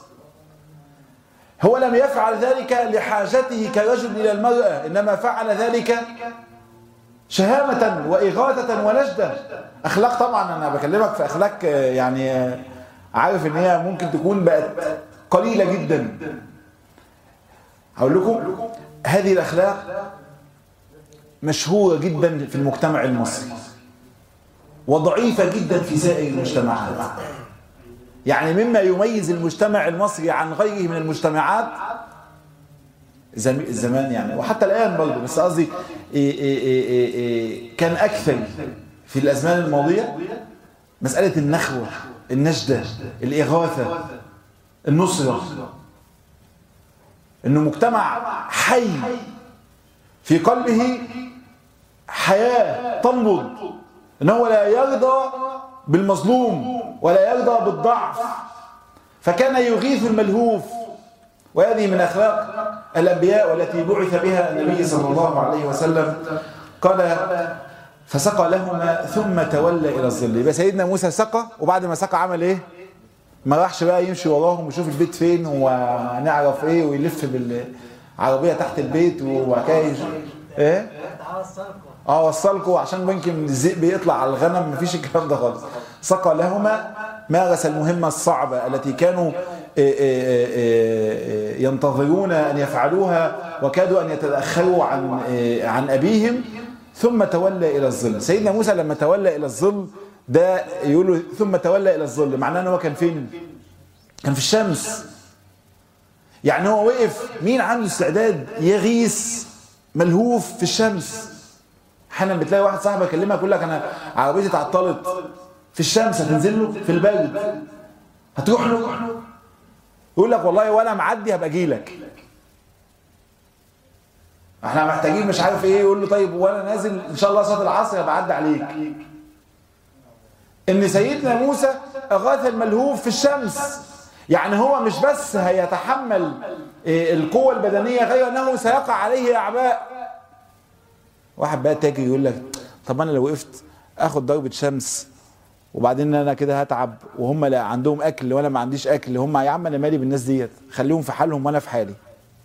هو لم يفعل ذلك لحاجته كرجل إلى المرأة، إنما فعل ذلك شهامة وإغاثة ونجدة. أخلاق، طبعا أنا بكلمك في أخلاق يعني عارف إن هي ممكن تكون بقت قليلة جدا. هقول لكم هذه الأخلاق مشهورة جدا في المجتمع المصري وضعيفة جدا في سائر المجتمعات. يعني مما يميز المجتمع المصري عن غيره من المجتمعات زمان يعني، وحتى الآن برضه، بس قصدي كان أكثر في الأزمان الماضية مسألة النخوة، النجدة، الإغاثة، النصرة. إنه مجتمع حي في قلبه حياة تنبض، إنه لا يرضى بالمظلوم ولا يرضى بالضعف، فكان يغيث الملهوف. وهذه من أخلاق الأنبياء والتي بعث بها النبي صلى الله عليه وسلم. قال فسقى لهما ثم تولى إلى الظل. يبقى سيدنا موسى سقى، وبعد ما سقى عمل إيه؟ ما راحش بقى يمشي وراهم ويشوف البيت فين ونعرف إيه ويلف عربيه تحت البيت وكايش ايه وصلكوا عشان يمكن الذئب يطلع على الغنم. مفيش الكلام ده خالص. سقى لهما، مارس المهمه الصعبه التي كانوا ينتظرون ان يفعلوها وكادوا ان يتاخروا عن ابيهم، ثم تولى الى الظل. سيدنا موسى لما تولى الى الظل ده يقولوا ثم تولى الى الظل، معناه ان هو كان فين؟ كان في الشمس. يعني هو وقف. مين عنده استعداد يغيث ملهوف في الشمس؟ احيانا بتلاقي واحد صاحبه يكلمك يقول لك انا عربيتي اتعطلت في الشمس، هتنزل له في البرد، هتروح له؟ يقول لك والله وانا معدي هبقى اجي لك، احنا محتاجين مش عارف ايه. يقول له طيب وانا نازل ان شاء الله صلاه العصر هبقى اعدي عليك. ان سيدنا موسى اغاث الملهوف في الشمس. يعني هو مش بس هيتحمل القوه البدنيه، غير انه سيقع عليه اعباء. واحد بقى تاجي يقول لك طب انا لو وقفت اخد ضربه شمس وبعدين انا كده هتعب، وهم لا عندهم اكل وانا ما عنديش اكل، هم يا عم انا مالي بالناس ديت، خليهم في حالهم وانا في حالي.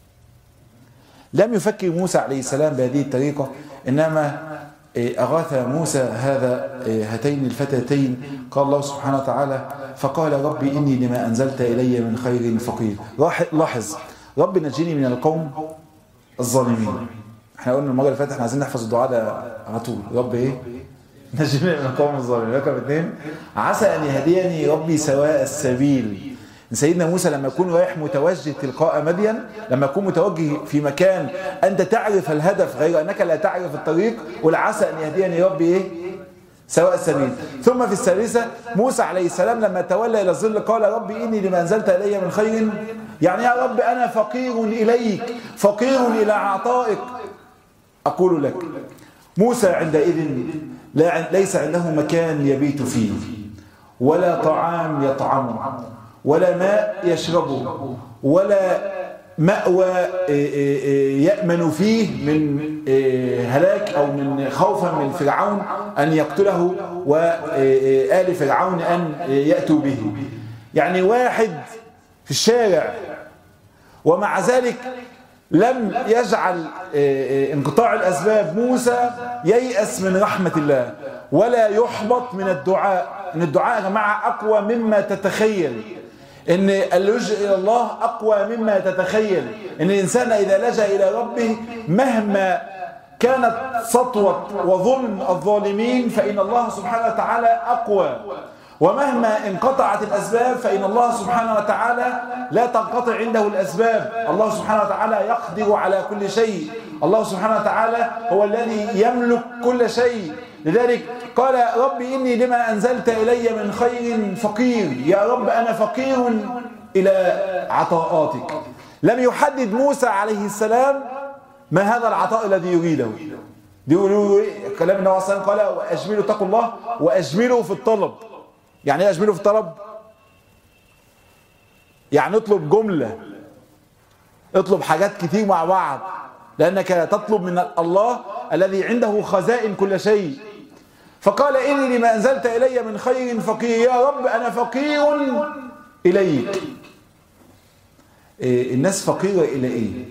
لم يفكر موسى عليه السلام بهذه الطريقه، انما اغاث موسى هاتين الفتاتين. قال الله سبحانه وتعالى فقال ربي اني لما انزلت الي من خير فقير. لاحظ رب نجيني من القوم الظالمين. احنا قلنا المره اللي فاتت احنا عايزين نحفظ الدعاء ده على طول. رب ايه؟ نجيني من القوم الظالمين. رقم 2 عسى ان يهديني ربي سواء السبيل. سيدنا موسى لما يكون رايح متوجه تلقاء مدين، لما يكون متوجه في مكان انت تعرف الهدف غير انك لا تعرف الطريق، قل عسى ان يهديني ربي ايه؟ سواء السبيل. ثم في الثالثه موسى عليه السلام لما تولى الى الظل قال ربي اني لما انزلت الي من خير، يعني يا رب انا فقير اليك، فقير الى عطائك. اقول لك موسى عندئذ ليس عنده مكان يبيت فيه، ولا طعام يطعمه، ولا ماء يشربه، ولا مأوى يأمن فيه من هلاك أو من خوفا من فرعون أن يقتله وآل فرعون أن يأتوا به. يعني واحد في الشارع، ومع ذلك لم يجعل انقطاع الأسباب موسى ييأس من رحمة الله ولا يحبط من الدعاء. إن الدعاء يا جماعة أقوى مما تتخيل، إن اللجوء إلى الله أقوى مما تتخيل. إن الإنسان إذا لجأ إلى ربه مهما كانت سطوة وظلم الظالمين فإن الله سبحانه وتعالى أقوى، ومهما انقطعت الأسباب فإن الله سبحانه وتعالى لا تنقطع عنده الأسباب. الله سبحانه وتعالى يقدر على كل شيء، الله سبحانه وتعالى هو الذي يملك كل شيء. لذلك قال ربي إني لما أنزلت إلي من خير فقير. يا رب أنا فقير إلى عطاءاتك. لم يحدد موسى عليه السلام ما هذا العطاء الذي يريده. يقولوا كلام النبي صلى الله عليه وسلم قال وأجملوا اتقوا الله وأجملوا في الطلب. يعني ايه أجملوا في الطلب؟ يعني اطلب جملة، اطلب حاجات كتير مع بعض، لأنك تطلب من الله الذي عنده خزائن كل شيء. فقال إني لما أنزلت إلي من خير فقير. يا رب أنا فقير إليك. الناس فقيرة إلى إيه؟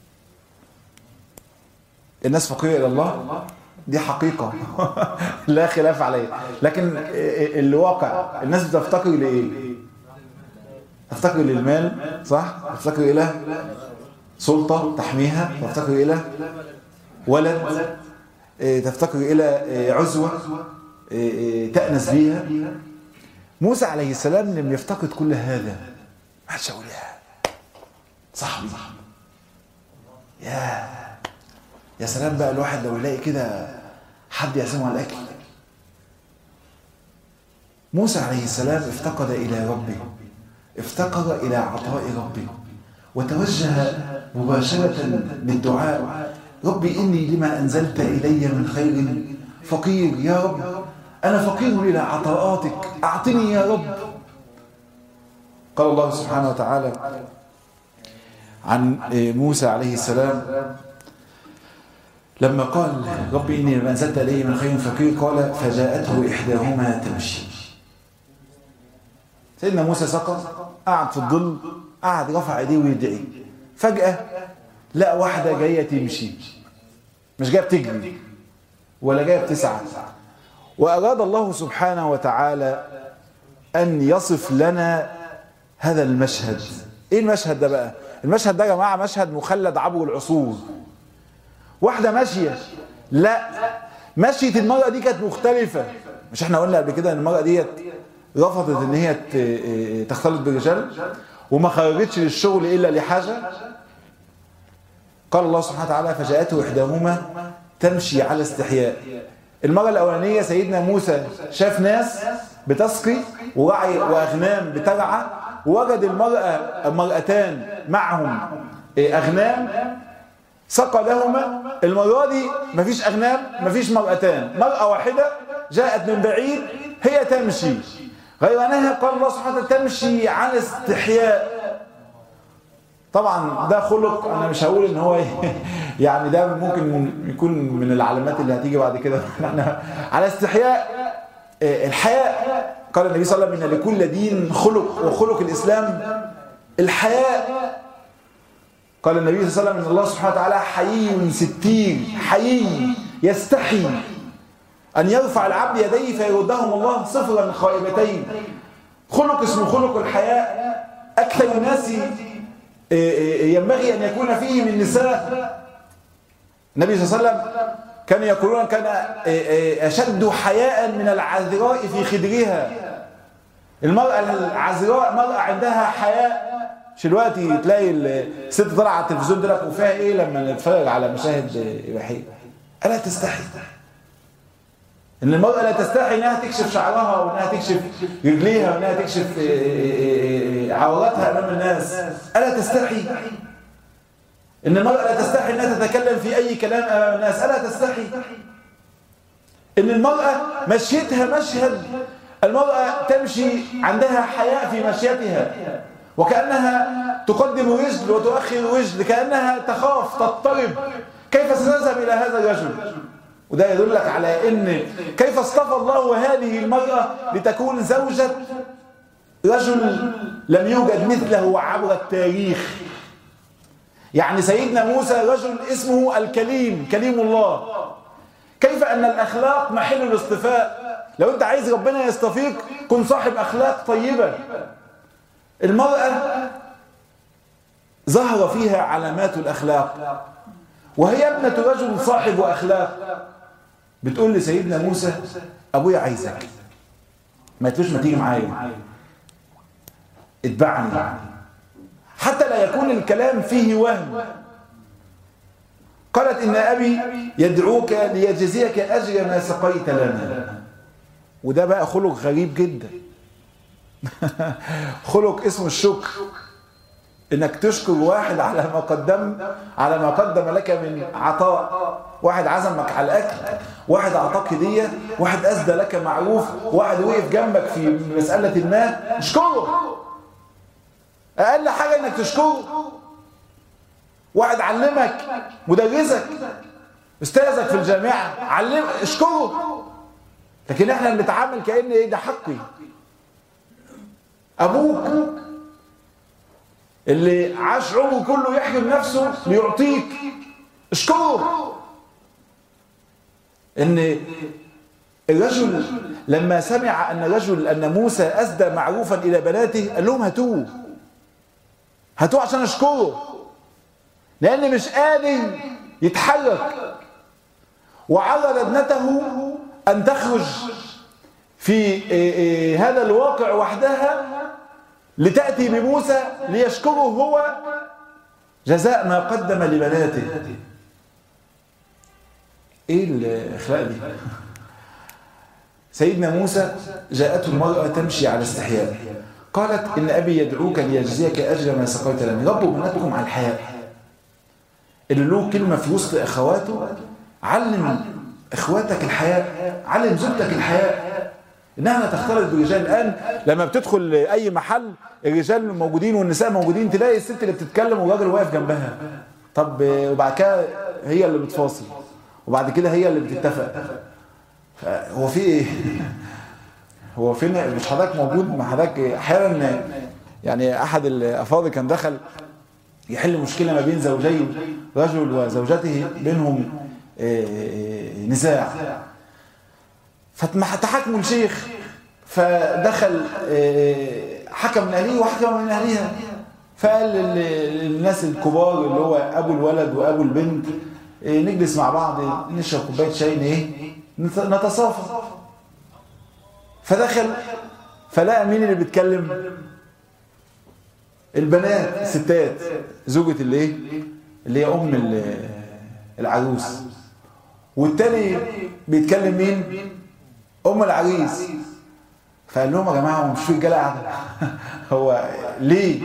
الناس فقيرة إلى الله، دي حقيقة لا خلاف عليها. لكن الواقع الناس بتفتقر لإيه؟ تفتقر للمال، صح؟ تفتقر إلى سلطة تحميها، تفتقر إلى ولد، تفتقر إلى عزوة تأنس بيها. موسى عليه السلام لم يفتقد كل هذا. ما حدش يقول يا صاحبي، يا سلام بقى الواحد لو يلاقي كده حد يعزمه على الأكل. موسى عليه السلام افتقد إلى ربه، افتقر إلى عطاء ربه، وتوجه مباشرة للدعاء. ربي إني لما أنزلت إلي من خير فقير. يا رب أنا فقير إلى عطاءاتك، أعطني يا رب. قال الله سبحانه وتعالى عن موسى عليه السلام لما قال ربي إني لما أنزلت إلي من خير فقير قال فجاءته إحداهما تمشي. سيدنا موسى سقط، قعد في الظل، قعد رفع ايديه ويدعي. فجأة لا واحدة جاية تمشي، مش جاية بتجري ولا جاية بتسعى. وأراد الله سبحانه وتعالى أن يصف لنا هذا المشهد. إيه المشهد ده بقى؟ المشهد ده يا جماعة مشهد مخلد عبر العصور. واحدة ماشية، لا مشية المرأة دي كانت مختلفة. مش احنا قلنا قبل كده ان المرأة دي رفضت ان هي تختلط بالرجال وما خرجتش للشغل الا لحاجة. قال الله سبحانه وتعالى فجاءته احداهما تمشي على استحياء. المرة الاولانية سيدنا موسى شاف ناس بتسقي ورعي واغنام بترعى، ووجد مرأتان معهم اغنام سقى لهما. المرة دي مفيش أغنام مفيش مرأتان، مرأة واحدة جاءت من بعيد هي تمشي، غير أنها قال الله سبحانه وتعالى تمشي على استحياء. طبعا ده خلق، أنا مش هقول إن هو يعني ده ممكن يكون من العلامات اللي هتيجي بعد كده على استحياء الحياء. قال النبي صلى الله عليه وسلم إن لكل دين خلق، وخلق الإسلام الحياء. قال النبي صلى الله عليه وسلم ان الله سبحانه وتعالى حيي ستير، حيي يستحي ان يرفع العبد يديه فيردهم الله صفرا خائبتين. خلق اسمه خلق الحياء. اكثر الناس ينبغي ان يكون فيه من نساء. النبي صلى الله عليه وسلم كان يقولون كان اشد حياء من العذراء في خدرها. المرأة العذراء مرأة عندها حياء. مش دلوقتي تلاقي الست طالعه على التلفزيون دلوقتي وفيها ايه لما نتفرج على مشاهد اباحيه؟ الا تستحي ان المراه لا تستحي انها تكشف شعرها وانها تكشف رجليها وانها تكشف عوراتها امام الناس. الا تستحي ان المراه لا تستحي انها تتكلم في اي كلام امام الناس. الا تستحي ان المراه مشيتها مشهد المراه تمشي عندها حياء في مشيتها، وكأنها تقدم رجل وتؤخر رجل، كأنها تخاف تضطرب كيف ستذهب إلى هذا الرجل. وده يدلك على إن كيف اصطفى الله هذه المرأة لتكون زوجة رجل لم يوجد مثله عبر التاريخ. يعني سيدنا موسى رجل اسمه الكليم، كليم الله. كيف أن الأخلاق محل الاصطفاء. لو أنت عايز ربنا يصطفيك كن صاحب أخلاق طيبة. المرأة ظهر فيها علامات الأخلاق، وهي ابنة رجل صاحب أخلاق. بتقول لسيدنا موسى أبويا عايزك، ما تقولش ما تيجي معايا، اتبعني، حتى لا يكون الكلام فيه وهم. قالت إن أبي يدعوك ليجزيك أجر ما سقيت لنا. وده بقى خلق غريب جدا. خلق اسمه الشكر، انك تشكر واحد على ما قدم لك من عطاء. واحد عزمك على الاكل، واحد اعطاك هديه، واحد اسدى لك معروف، واحد وقف جنبك في مساله ما، اشكره. اقل حاجه انك تشكره. واحد علمك، مدرسك، استاذك في الجامعه، اشكره. لكن احنا بنتعامل كأن ايه ده حقي. ابوك اللي عاش عمره كله يحرم نفسه ليعطيك، اشكره. ان الرجل لما سمع ان موسى اسدى معروفا الى بناته قال لهم هاتوه عشان اشكره، لان مش قادر يتحرك. وعرض ابنته ان تخرج في هذا الواقع وحدها لتأتي بموسى ليشكره هو جزاء ما قدم لبناته. ايه الاخلاق دي؟ سيدنا موسى جاءته المرأة تمشي على استحياء، قالت ان ابي يدعوك ليجزيك اجر ما سقيت لنا. ربوا بناتكم على الحياء. اللي له كلمة في وسط اخواته، علم اخواتك الحياء، علم زوجتك الحياء، انها لا تختلط بالرجال. الان لما بتدخل اي محل الرجال موجودين والنساء موجودين، تلاقي الست اللي بتتكلم والراجل واقف جنبها. طب وبعد كده هي اللي بتفاصل، وبعد كده هي اللي بتتفق. هو في ايه؟ هو فين؟ مش حضرتك موجود مع حضرتك؟ احيانا يعني احد الافاضل كان دخل يحل مشكلة ما بين زوجين، رجل وزوجته بينهم نزاع، فتحاكموا الشيخ، فدخل حكم من أهليه وحكم من أهلها، فقال للناس الكبار اللي هو أبو الولد وأبو البنت نجلس مع بعض نشرب كوباية شاي نتصافى. فدخل فلقى مين اللي بيتكلم؟ البنات الستات، زوجة اللي هي أم العروس، والتاني بيتكلم مين؟ أم العريس. فقال لهم يا جماعة مش في رجالة قاعدة هو ليه؟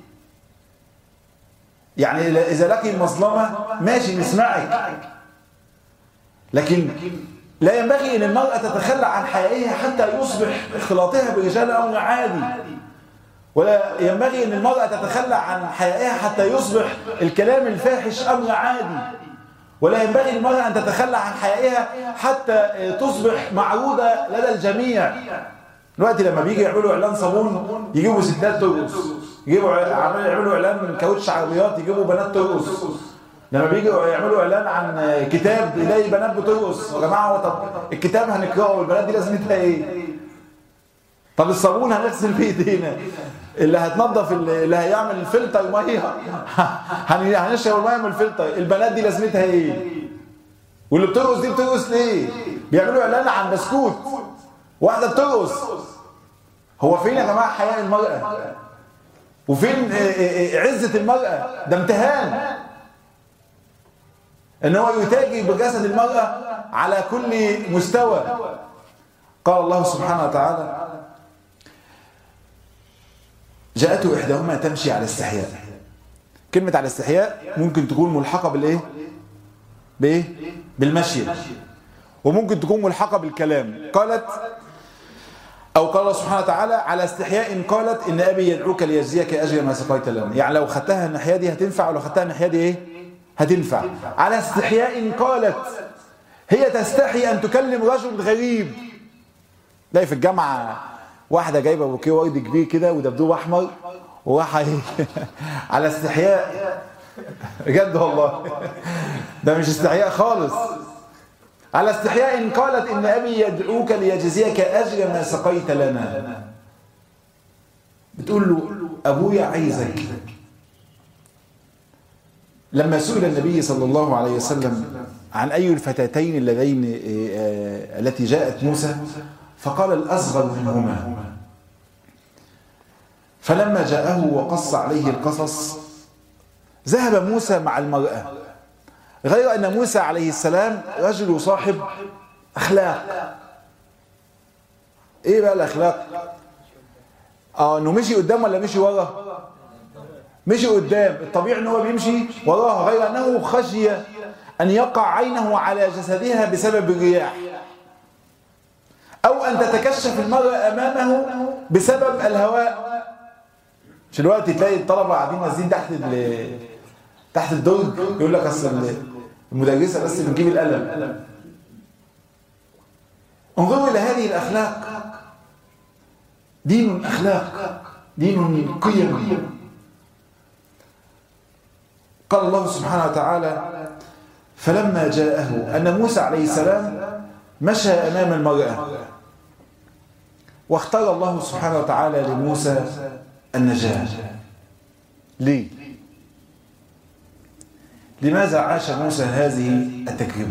يعني إذا لقي مظلمة ماشي نسمعك، لكن لا ينبغي أن المرأة تتخلى عن حيائها حتى يصبح اختلاطها برجال أمر عادي، ولا ينبغي أن المرأة تتخلى عن حيائها حتى يصبح الكلام الفاحش أمر عادي، ولا ينبغي للمرأة أن تتخلى عن حيائها حتى تصبح معروضة لدى الجميع. دلوقتي لما بيجي يعملوا إعلان صابون يجيبوا ستات ترقص، يعملوا إعلان كاوتش عربيات يجيبوا بنات ترقص، لما بيجوا يعملوا إعلان عن كتاب يلاقي بنات بترقص. يا جماعة طب الكتاب هنقرأه والبنات دي لازمتها إيه؟ طب الصابون هنغسل بيه ايدينا، اللي هتنظف اللي هيعمل فلتر ميه هنشرب الميه من الفلتر، البنات دي لازمتها ايه؟ واللي بترقص دي بترقص ليه؟ بيعملوا اعلان عن بسكوت واحده بترقص. هو فين يا جماعه حياء المراه؟ وفين عزه المراه؟ ده امتهان ان هو يتاجر بجسد المراه على كل مستوى. قال الله سبحانه وتعالى: جاءته إحداهما تمشي على استحياء. كلمة على استحياء ممكن تكون ملحقة بالإيه؟ بالمشي، وممكن تكون ملحقة بالكلام. قالت أو قال الله سبحانه وتعالى: على استحياء قالت إن أبي يدعوك ليجزيك أجر ما سقيت لنا. يعني لو خدتها الناحية دي هتنفع، ولو خدتها الناحية دي هتنفع. على استحياء قالت، هي تستحي أن تكلم رجل غريب. تلاقي في الجامعة واحدة جايبة بوكيه ورد كبير كده ودبدوب أحمر وراح على استحياء، بجد والله ده مش استحياء خالص. على استحياء قالت إن أبي يدعوك ليجزيك أجر ما سقيت لنا. بتقول له أبويا عايزك. لما سئل النبي صلى الله عليه وسلم عن أي الفتاتين اللذين التي جاءت موسى، فقال الأصغر منهما. فلما جاءه وقص عليه القصص ذهب موسى مع المرأة، غير أن موسى عليه السلام رجل صاحب أخلاق. إيه بقى الأخلاق؟ إنه مشي قدام ولا مشي ورا؟ مشي قدام. الطبيعي أنه بيمشي وراها، غير أنه خشي أن يقع عينه على جسدها بسبب الرياح، أو أن تتكشف المرأة أمامه بسبب الهواء. مش الوقت تلاقي الطلبة قاعدين نازلين تحت الدرج، يقول لك أصل المدرسة بس بتجيب القلم. انظروا إلى هذه الأخلاق. دين أخلاق، دين قيم. قال الله سبحانه وتعالى: فلما جاءه أن موسى عليه السلام مشى أمام المرأة، واختار الله سبحانه وتعالى لموسى النجاة. ليه؟ لماذا عاش موسى هذه التجربة؟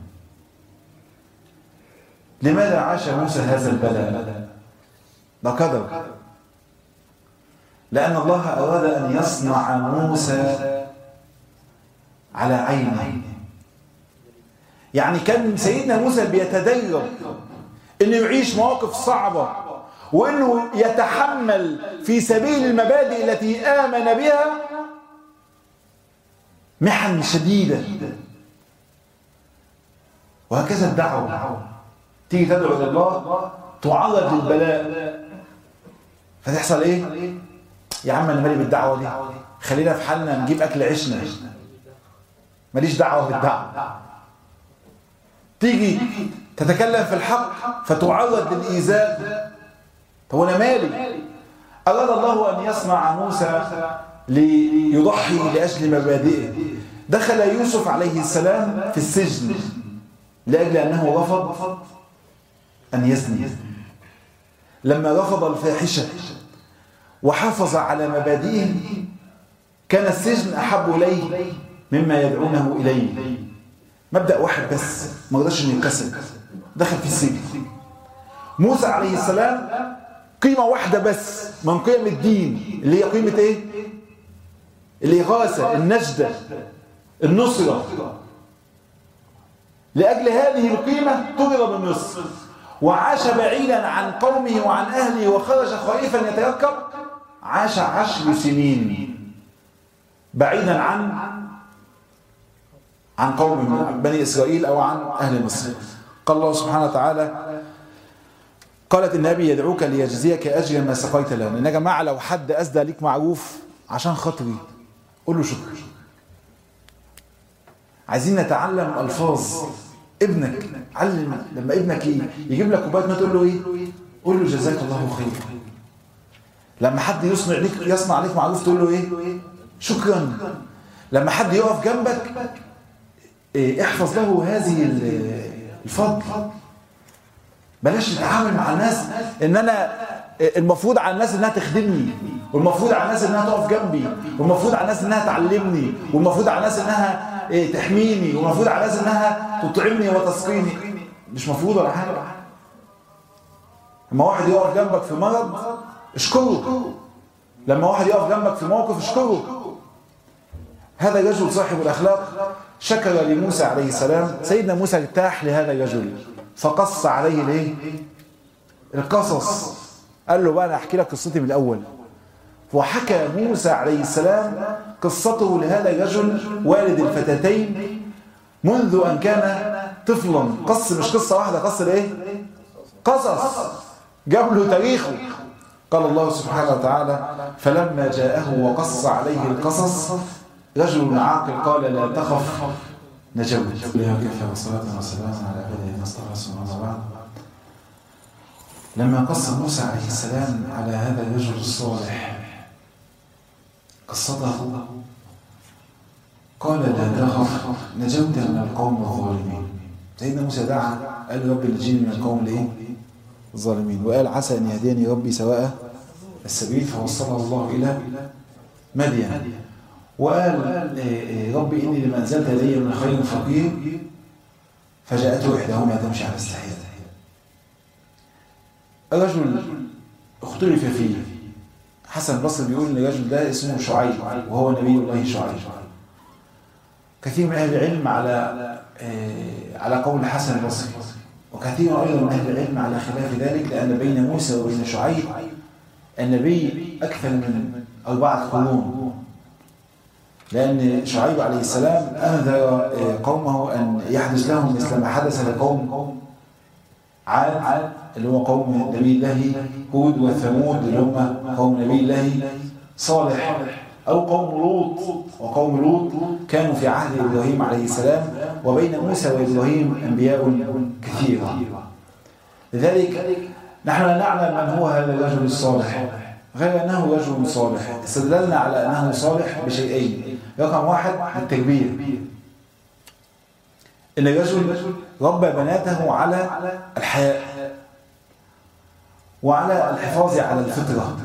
لماذا عاش موسى هذا البلاء؟ ده قدر، لأن الله أراد أن يصنع موسى على عينه. يعني كان سيدنا موسى بيتدرب انه يعيش مواقف صعبة، وانه يتحمل في سبيل المبادئ التي آمن بها محن شديدة. وهكذا الدعوة، تيجي تدعو إلى الله تعرض للبلاء، فتحصل ايه؟ يا عم انا مالي بالدعوة دي، خلينا في حالنا نجيب اكل عيشنا، ماليش دعوة بالدعوة. تيجي تتكلم في الحق فتعرض للإيذاء. طب أنا مالي؟ أراد الله أن يصنع موسى ليضحي لأجل مبادئه. دخل يوسف عليه السلام في السجن لأجل أنه رفض أن يزني. لما رفض الفاحشة وحافظ على مبادئه كان السجن أحب إليه مما يدعونه إليه. مبدأ واحد بس ما رضاش إنه يكسر، دخل في السجن. موسى عليه السلام قيمة واحدة بس من قيم الدين، اللي هي قيمة إيه؟ الإغاثة، النجدة، النصرة. لأجل هذه القيمة طرد من مصر وعاش بعيدا عن قومه وعن أهله وخرج خائفا يتيقب. عاش 10 سنين بعيدا عن قوم بني إسرائيل أو عن أهل مصر. قال الله سبحانه وتعالى: قالت النبي يدعوك ليجزيك أجر ما سقيت له. يا جماعة لو حد أسدى ليك معروف عشان خاطري قول له شكر. عايزين نتعلم ألفاظ. ابنك علم لما ابنك يجيب لك كوبايه ما تقول له ايه؟ قول له جزاك الله خير. لما حد يصنع عليك معروف تقول له ايه؟ شكرا. لما حد يقف جنبك احفظ له هذه الفضل. بلاش نتعامل مع الناس ان انا المفروض على الناس انها تخدمني، والمفروض على الناس انها تقف جنبي، والمفروض على الناس انها تعلمني، والمفروض على الناس انها تحميني، والمفروض على الناس انها تطعمني وتسقيني. مش مفروض ولا حاجه. لما واحد يقف جنبك في مرض اشكره. لما واحد يقف جنبك في موقف اشكره. هذا الرجل صاحب الاخلاق شكر لموسى عليه السلام. سيدنا موسى ارتاح لهذا الرجل فقص عليه الايه؟ القصص. قال له بقى انا احكي لك قصتي من الاول. وحكى موسى عليه السلام قصته لهذا الرجل والد الفتاتين منذ ان كان طفلا. قص مش قصه واحده، قص الايه؟ قصص. جاب له تاريخه. قال الله سبحانه وتعالى: فلما جاءه وقص عليه القصص رجل عاقل قال لا تخف نجوت. لله كفى والصلاة والسلام على عباده الذين اصطفى ثم بعد. لما قص موسى عليه السلام على هذا الرجل الصالح قصته قال لا تخف نجوت من القوم الظالمين. سيدنا موسى دعا قال رب نجيني من القوم الايه؟ الظالمين. وقال عسى ان يهديني ربي سواء السبيل. فوصله الله الى مدين. وقال ربي إني لما أنزلت إلي من خير فقير. فجاءته إحداهما تمشي على استحياء. الرجل اختلف فيه. حسن البصري بيقول إن الرجل ده اسمه شعيب وهو نبي الله شعيب. كثير من أهل العلم على قول حسن البصري، وكثير أيضا من أهل العلم على خلاف ذلك، لأن بين موسى وبين شعيب النبي أكثر من 4 قرون. لأن شعيب عليه السلام أنذر قومه أن يحدث لهم مثل ما حدث لقوم عاد اللي هو قوم نبي الله هود، وثمود اللي هم قوم نبي الله صالح، أو قوم لوط. وقوم لوط كانوا في عهد إبراهيم عليه السلام، وبين موسى وإبراهيم أنبياء كثيرة. لذلك نحن لا نعلم من هو هذا الرجل الصالح غير أنه رجل صالح. استدللنا على أنه صالح بشيئين. رقم 1 التربية. إن الرجل ربى بناته على الحياء وعلى الحفاظ على الفطرة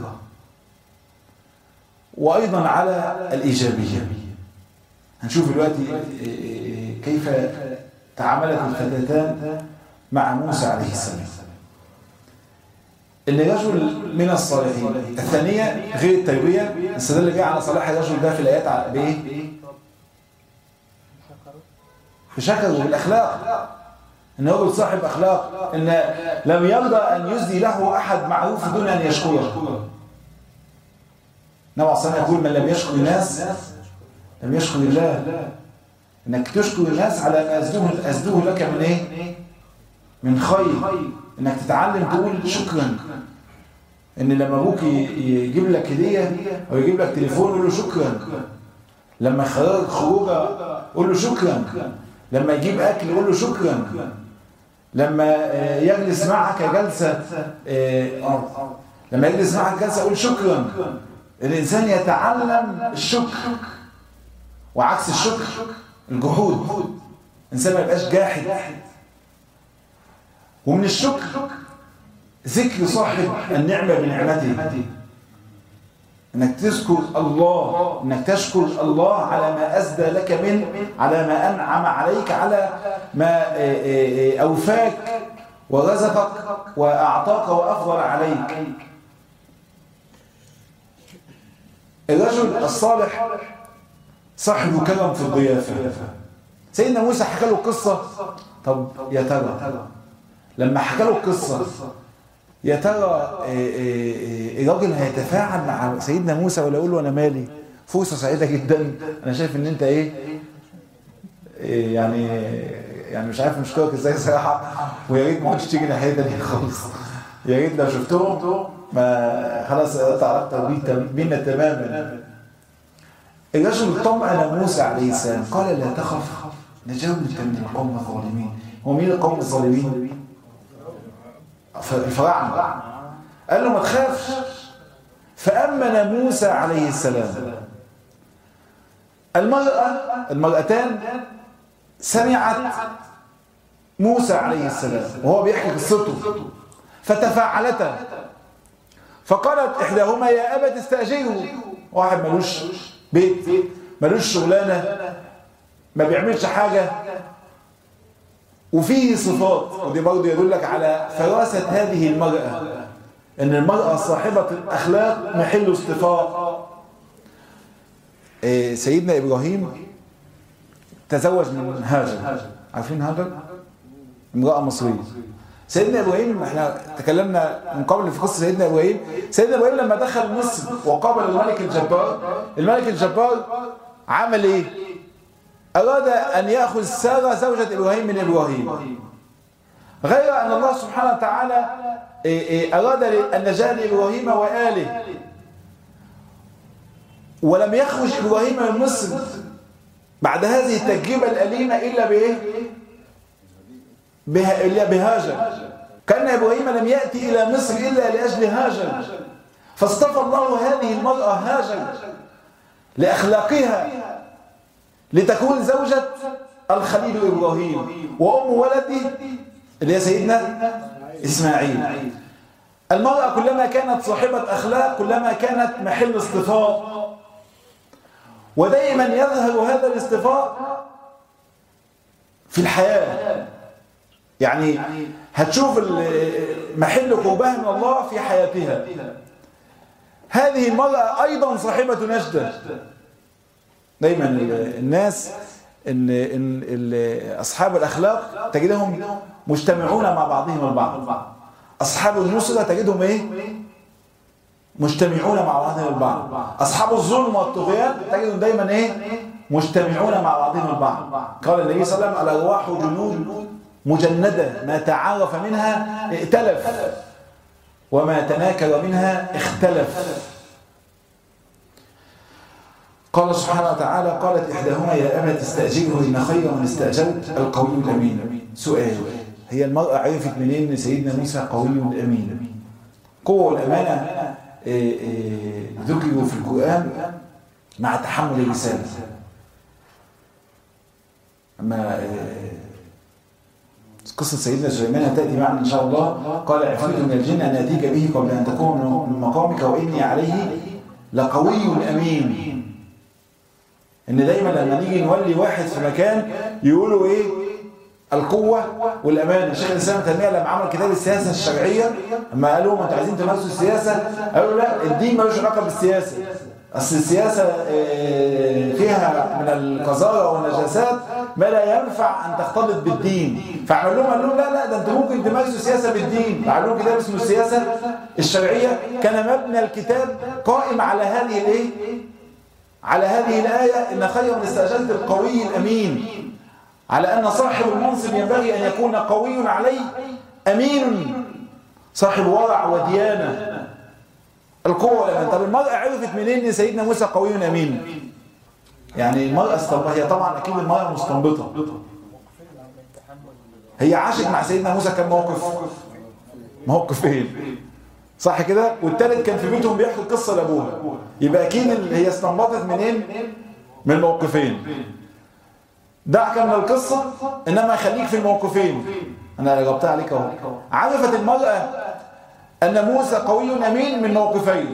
وأيضا على الإيجابية. هنشوف دلوقتي كيف تعاملت الفتاتان مع موسى عليه السلام. إن الرجل من الصالحين. الثانية غير التربية. استدل بها على صلاح الرجل ده في الآيات بإيه؟ بشكره بالأخلاق. إن رجل صاحب أخلاق، إن لم يرضى أن يزدي له أحد معروف دون أن يشكره. النبي صلى الله عليه وسلم يقول: من لم يشكر الناس لم يشكر الله. إنك تشكر الناس على ما أزدوه لك من إيه؟ من خير. إنك تتعلم تقول شكرا. إن لما أبوك يجيب لك هدية أو يجيب لك تليفون قول له شكرا. لما يخرج خروجه قول له شكرا. لما يجيب أكل قول له شكرا. لما يجلس معك جلسة قول شكرا. الإنسان يتعلم الشكر، وعكس الشكر الجحود. الإنسان ما يبقاش جاحد. ومن الشكر ذكر صاحب النعمة بنعمته، انك تذكر الله، انك تشكر الله على ما أسدى لك منه، على ما أنعم عليك، على ما أوفاك ورزقك وأعطاك وأفضل عليك. الرجل الصالح صاحب كرم في الضيافة. سيدنا موسى حكى له قصة. طب يا ترى لما حكى له القصة، يا ترى الراجل هيتفاعل مع سيدنا موسى ولا يقول له انا مالي؟ فرصة سعيدة جدا. انا شايف ان انت يعني مش عارف نشكرك ازاي صراحة، ويا ريت ما عادش تيجي ناحية تانية خالص. يا ريت لو شفتهم ما خلاص تعرفت بينا تماما. الرجل طمأن موسى عليه السلام، قال لا تخف نجوت من القوم الظالمين. هو مين القوم الظالمين؟ الفراعنة. قال له ما تخافش. فأمن موسى عليه السلام. المرأتان سمعت موسى عليه السلام وهو بيحكي قصته، فتفاعلتا، فقالت إحداهما يا أبت استأجره. واحد ملوش بيت، ملوش شغلانة، ما بيعملش حاجة، وفيه صفات. ودي برضه يدلك على فراسة هذه المرأة، ان المرأة صاحبة الاخلاق محل اصطفاء. سيدنا ابراهيم تزوج من هاجر. عارفين هاجر؟ امرأة مصرية. سيدنا ابراهيم، احنا تكلمنا من قبل في قصة سيدنا ابراهيم. سيدنا ابراهيم لما دخل مصر وقابل الملك الجبار، الملك الجبار عمل ايه؟ أراد أن يأخذ سارة زوجة إبراهيم من إبراهيم، غير أن الله سبحانه وتعالى أراد النجاة لإبراهيم وآله، ولم يخرج إبراهيم من مصر بعد هذه التجربة الأليمة إلا بهاجر. كأن إبراهيم لم يأتي إلى مصر إلا لأجل هاجر، فاصطفى الله هذه المرأة هاجر لأخلاقها لتكون زوجة الخليل إبراهيم وأم ولده اللي هي سيدنا إسماعيل. المرأة كلما كانت صاحبة أخلاق كلما كانت محل اصطفاء، ودائما يظهر هذا الاصطفاء في الحياة. يعني هتشوف محل قربها من الله في حياتها. هذه المرأة أيضا صاحبة نجدة. دايما الناس إن أصحاب الأخلاق تجدهم مجتمعون مع بعضهم البعض. أصحاب النصرة تجدهم مجتمعون مع بعضهم البعض. أصحاب الظلم والطغيان تجدهم دايما مجتمعون مع بعضهم البعض. قال النبي صلى الله عليه وسلم الأرواح جنود مجندة، ما تعارف منها ائتلف وما تناكر منها اختلف. قال سبحانه وتعالى قالت إحداهما يا أبت استأجره إن خير من استأجرت القوي الأمين. سؤال: هي المرأة عرفت منين إن سيدنا موسى قوي الأمين؟ قوة والأمانة ذكروا في القرآن مع تحمل الرسالة. أما قصة سيدنا سليمان هتأتي معنا إن شاء الله. قال عفريت من الجن أن يأتيك به قبل أن تقوم من مقامك وإني عليه لقوي أمين. إن دايما لما نيجي نولي واحد في مكان يقولوا القوة والأمان. الشيخ الإسلام تيمية لما عمل كتاب السياسة الشرعية، لما قالوا ما انتوا عايزين تمارسوا السياسة، قالوا لا، الدين ملوش علاقة بالسياسة، أصل السياسة فيها من القذارة والنجاسات ما لا ينفع أن تختلط بالدين. فعمل لهم قال لهم لا ده انتوا ممكن تمارسوا السياسة بالدين. فعمل لهم كتاب اسمه السياسة الشرعية. كان مبنى الكتاب قائم على هذه على هذه الآية إن خير من استأجرت القوي الأمين، على أن صاحب المنصب ينبغي أن يكون قوي عليه أمين، صاحب ورع وديانة. القوة والأمان. طب المرأة عرفت منين إن سيدنا موسى قوي أمين؟ يعني المرأة هي طبعا أكيد المرأة مستنبطة. هي عاشت مع سيدنا موسى كم موقف؟ موقفين. صح كده؟ والتالت كان في بيتهم بيحكي القصة لأبوها. يبقى أكيد هي استنبطت منين؟ من موقفين. دعك من القصة إنما خليك في الموقفين. أنا جاوبتها عليك أهو. عرفت المرأة أن موسى قوي أمين من موقفين.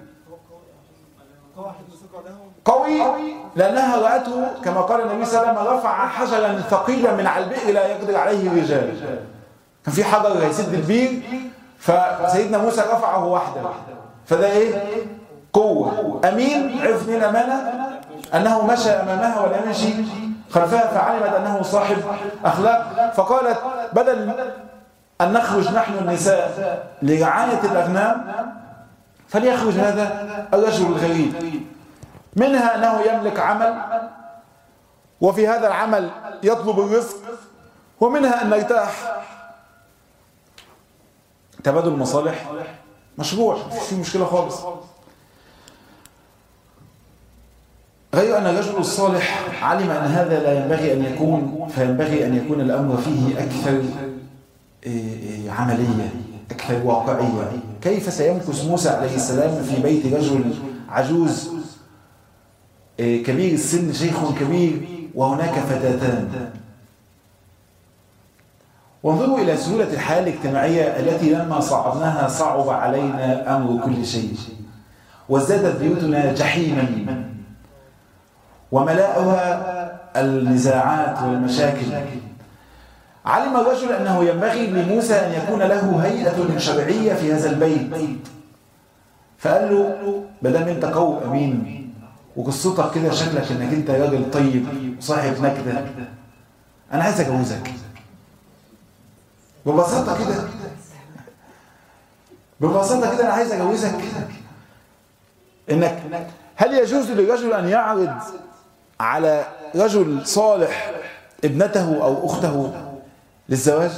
قوي لأنها رأته كما قال النبي صلى الله عليه وسلم رفع حجرا ثقيلا من على البئر لا يقدر عليه الرجال. كان في حجر هيسد البير فسيدنا موسى رفعه وحده. فده ايه؟ قوة. أمين عرف من الأمانة أنه مشى أمامها ولا يمشي خلفها، فعلمت أنه صاحب أخلاق، فقالت بدل أن نخرج نحن النساء لرعاية الأغنام فليخرج هذا الرجل الغريب. منها أنه يملك عمل وفي هذا العمل يطلب الرزق، ومنها أن نرتاح. تبادل المصالح مشروع، مفيش فيه مشكلة خالص. غير أن الرجل الصالح علم أن هذا لا ينبغي أن يكون، فينبغي أن يكون الأمر فيه أكثر عملية، أكثر واقعية. كيف سيمكث موسى عليه السلام في بيت رجل عجوز كبير السن، شيخ كبير، وهناك فتاتان؟ وانظروا إلى سهولة الحياة الاجتماعية التي لما صعبناها صعب علينا أمر كل شيء، وازدادت بيوتنا جحيما وملاؤها النزاعات والمشاكل. علم الرجل أنه ينبغي لموسى أن يكون له هيئة شرعية في هذا البيت، فقال له بدل أنت قوي أمين وقصتك كده شكلك أنك أنت راجل طيب وصاحب نكدة، أنا عايز أجوزك. ببساطة كده، ببساطة كده أنا عايز أجوزك. إنك هل يجوز للرجل أن يعرض على رجل صالح ابنته أو أخته للزواج؟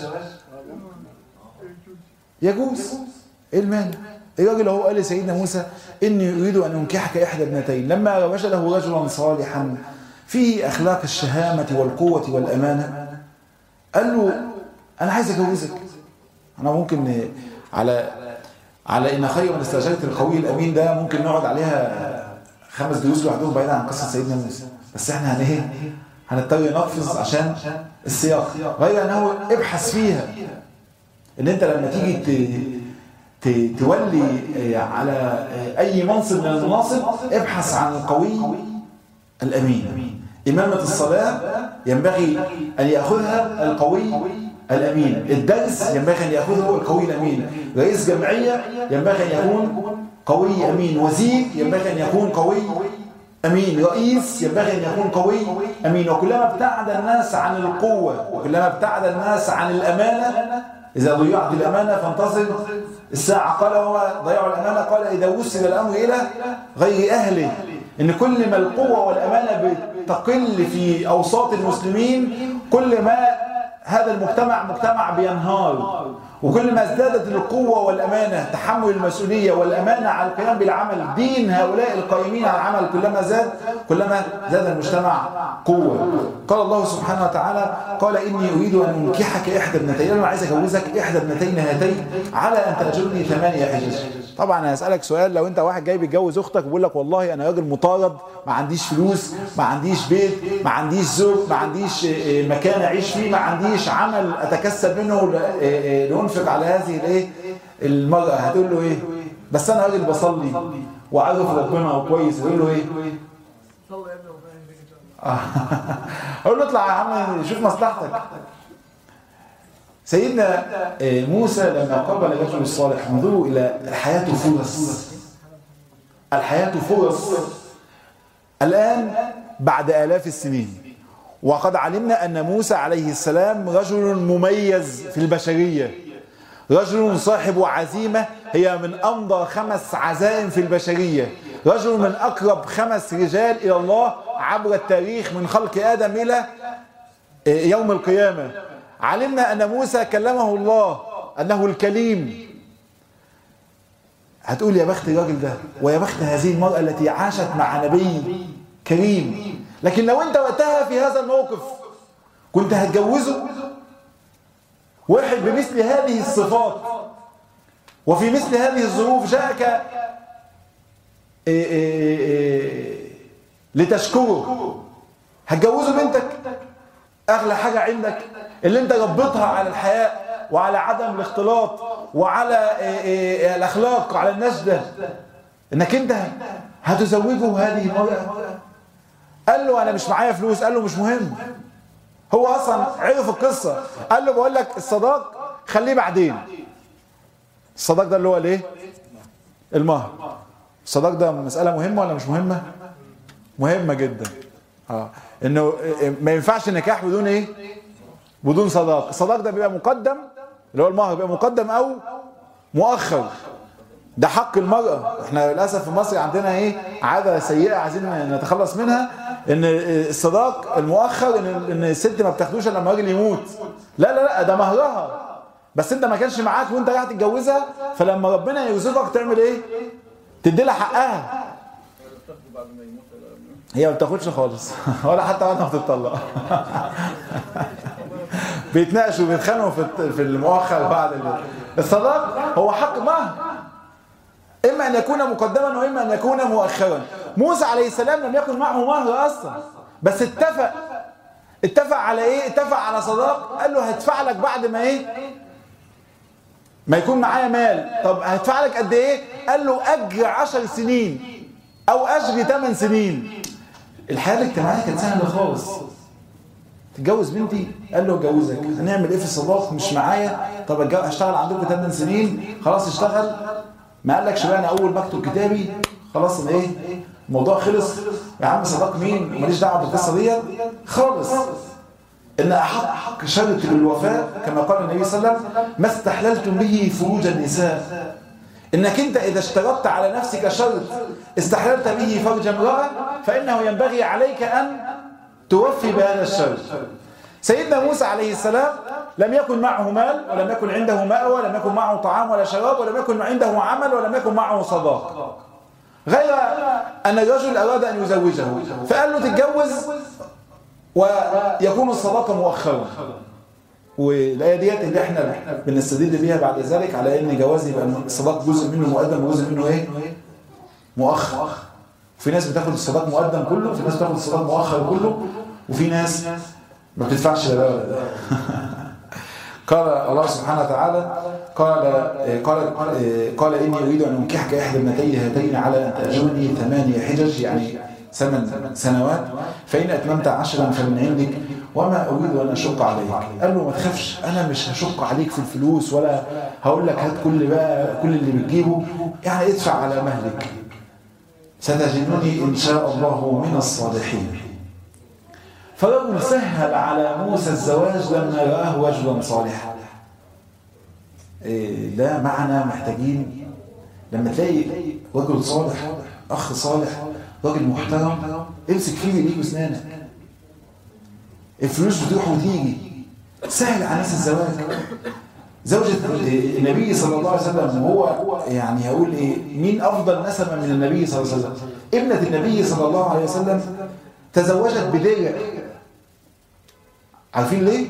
يجوز. إيه المانع؟ الراجل هو قال لسيدنا موسى إني أريد أن أنكحك إحدى ابنتين، لما وجده رجلا صالحا فيه أخلاق الشهامة والقوة والأمانة قال له أنا عايز أجوزك. أنا ممكن على إن خير من استأجرة القوي الأمين ده ممكن نقعد عليها 5 دروس لوحدهم بعيدا عن قصة سيدنا موسى، بس إحنا هنضطر نقفز عشان السياق. غير أنه ابحث فيها إن أنت لما تيجي تولي على أي منصب من المناصب ابحث عن القوي الأمين. إمامة الصلاة ينبغي أن يأخذها القوي الأمين، الدرس ينبغي أن يأخذه القوي الأمين، رئيس جمعية ينبغي أن يكون قوي أمين، وزير ينبغي أن يكون قوي أمين، رئيس ينبغي أن يكون قوي أمين. وكلما ابتعد الناس عن القوة وكلما ابتعد الناس عن الأمانة، إذا ضيعت الأمانة فانتظر الساعة. قال هو ضيعوا الأمانة، قال إذا وصل الأمر إلى غير أهله. إن كل ما القوة والأمانة بتقل في أوساط المسلمين كل ما هذا مجتمع بينهار، وكل ما ازدادت القوة والأمانة تحمل المسؤولية والأمانة على القيام بالعمل، دين هؤلاء القائمين على العمل كلما زاد المجتمع قوة. قال الله سبحانه وتعالى قال إني أريد أن أنكحك إحدى ابنتين، أنا عايز أجوزك إحدى ابنتين هاتين على أن تأجرني 8 حجج. طبعا أنا هسألك سؤال، لو أنت واحد جاي بيتجوز أختك وبيقول لك والله أنا راجل مطارد، ما عنديش فلوس، ما عنديش بيت، ما عنديش زوج، ما عنديش مكان أعيش فيه، ما عنديش عمل أتكسب منه لأنفق على هذه المرأة، هتقول له إيه؟ بس أنا راجل بصلي وعارف ربنا وكويس، يقول له إيه؟ صلي يا ابني أقول له اطلع يا عم شوف مصلحتك. سيدنا موسى لما قابل الرجل الصالح، انظروا إلى الحياة فرص. الحياة فرص الآن بعد آلاف السنين، وقد علمنا أن موسى عليه السلام رجل مميز في البشرية، رجل صاحب عزيمة هي من أمضى 5 عزائم في البشرية، رجل من أقرب 5 رجال إلى الله عبر التاريخ من خلق آدم إلى يوم القيامة. علمنا أن موسى كلمه الله أنه الكليم. هتقول يا بخت الراجل ده ويا بخت هذه المرأة التي عاشت مع نبي كريم، لكن لو أنت وقتها في هذا الموقف كنت هتجوزه واحد بمثل هذه الصفات وفي مثل هذه الظروف جاءك لتشكره، هتجوزه بنتك اغلى حاجه عندك اللي انت ربطها على الحياء وعلى عدم الاختلاط وعلى الاخلاق وعلى النجده، انك انت هتزوجه هذه المرأة. قال له انا مش معايا فلوس، قال له مش مهم، هو اصلا عرف القصه. قال له بقول لك الصداق خليه بعدين. الصداق ده اللي هو الايه؟ المهر. الصداق ده مساله مهمه ولا مش مهمه؟ مهمه جدا. انه ما ينفعش النكاح بدون ايه؟ بدون صداق. الصداق ده بيبقى مقدم، اللي هو المهر بيبقى مقدم او مؤخر. ده حق المرأة. احنا للأسف في مصر عندنا ايه؟ عادة سيئة عايزين نتخلص منها، ان الصداق المؤخر ان الست ما بتاخدوش الا لما الراجل يموت. لا لا لا، ده مهرها، بس انت ما كانش معاك وانت رايح تتجوزها، فلما ربنا يرزقك تعمل ايه؟ تدي لها حقها. هي ما بتاخدش خالص ولا حتى بعد ما بتطلق. بيتناقشوا وبيتخانقوا في المؤخر بعد الصداق. هو حق مهر، إما أن يكون مقدما وإما أن يكون مؤخرا. موسى عليه السلام لم يكن معه مهر أصلا، بس اتفق على إيه؟ اتفق على صداق. قال له هدفع لك بعد ما إيه؟ ما يكون معايا مال. طب هدفع لك قد إيه؟ قال له أجر 10 سنين أو أجر 8 سنين. الحياة الاجتماعية كانت سهلة خالص. تتجوز بنتي؟ قال له اتجوزك. هنعمل إيه في الصداق؟ مش معايا. طب هشتغل عندكم 8 سنين. خلاص اشتغل. ما قالكش بقى انا اول ما اكتب كتابي خلاص ايه الموضوع خلص يا عم، صداق مين وماليش دعوه بالقصه دي خالص. ان احق شرط بالوفاء كما قال النبي صلى الله عليه وسلم ما استحللتم به فروج النساء. انك انت اذا اشترطت على نفسك شرط استحللت به فرج امراه فانه ينبغي عليك ان توفي بهذا الشرط. سيدنا موسى عليه السلام لم يكن معه مال، ولم يكن عنده مأوى، ولم يكن معه طعام ولا شراب، ولم يكن عنده عمل، ولم يكن معه صداق، غير أن الرجل أراد أن يزوجه فقال له تتجوز ويكون الصداق مؤخرا. والآية ديت اللي احنا بنستدل بيها بعد ذلك على أن جواز يبقى الصداق جزء منه مقدم وجزء منه ايه؟ مؤخر. في ناس بتاخد الصداق مقدم كله، وفي ناس بتاخد الصداق مؤخر كله، وفي ناس ما بتدفعش لا ولا لا. قال الله سبحانه وتعالى قال إني أريد أن أنكحك إحدى ابنتي هاتين على أن تأجرني 8 حجج، يعني 8 سنوات، فإن أتممت 10 فمن عندك وما أريد أن أشق عليك. قال له ما تخافش، أنا مش هشق عليك في الفلوس ولا هقول لك هات كل اللي بتجيبه، يعني ادفع على مهلك، ستجدني إن شاء الله من الصالحين. فرجل سهل على موسى الزواج لما رآه رجلا صالحا. ده معنى محتاجين لما تلاقي رجل صالح، أخ صالح، راجل محترم، امسك فيه بإيديك واسنانك. الفلوس بتروح وتيجي، سهل على ناس الزواج. زوجة النبي صلى الله عليه وسلم، هو يعني هقول ايه، مين أفضل نسبا من النبي صلى الله عليه وسلم؟ ابنة النبي صلى الله عليه وسلم تزوجت بدرع. عارفين ليه؟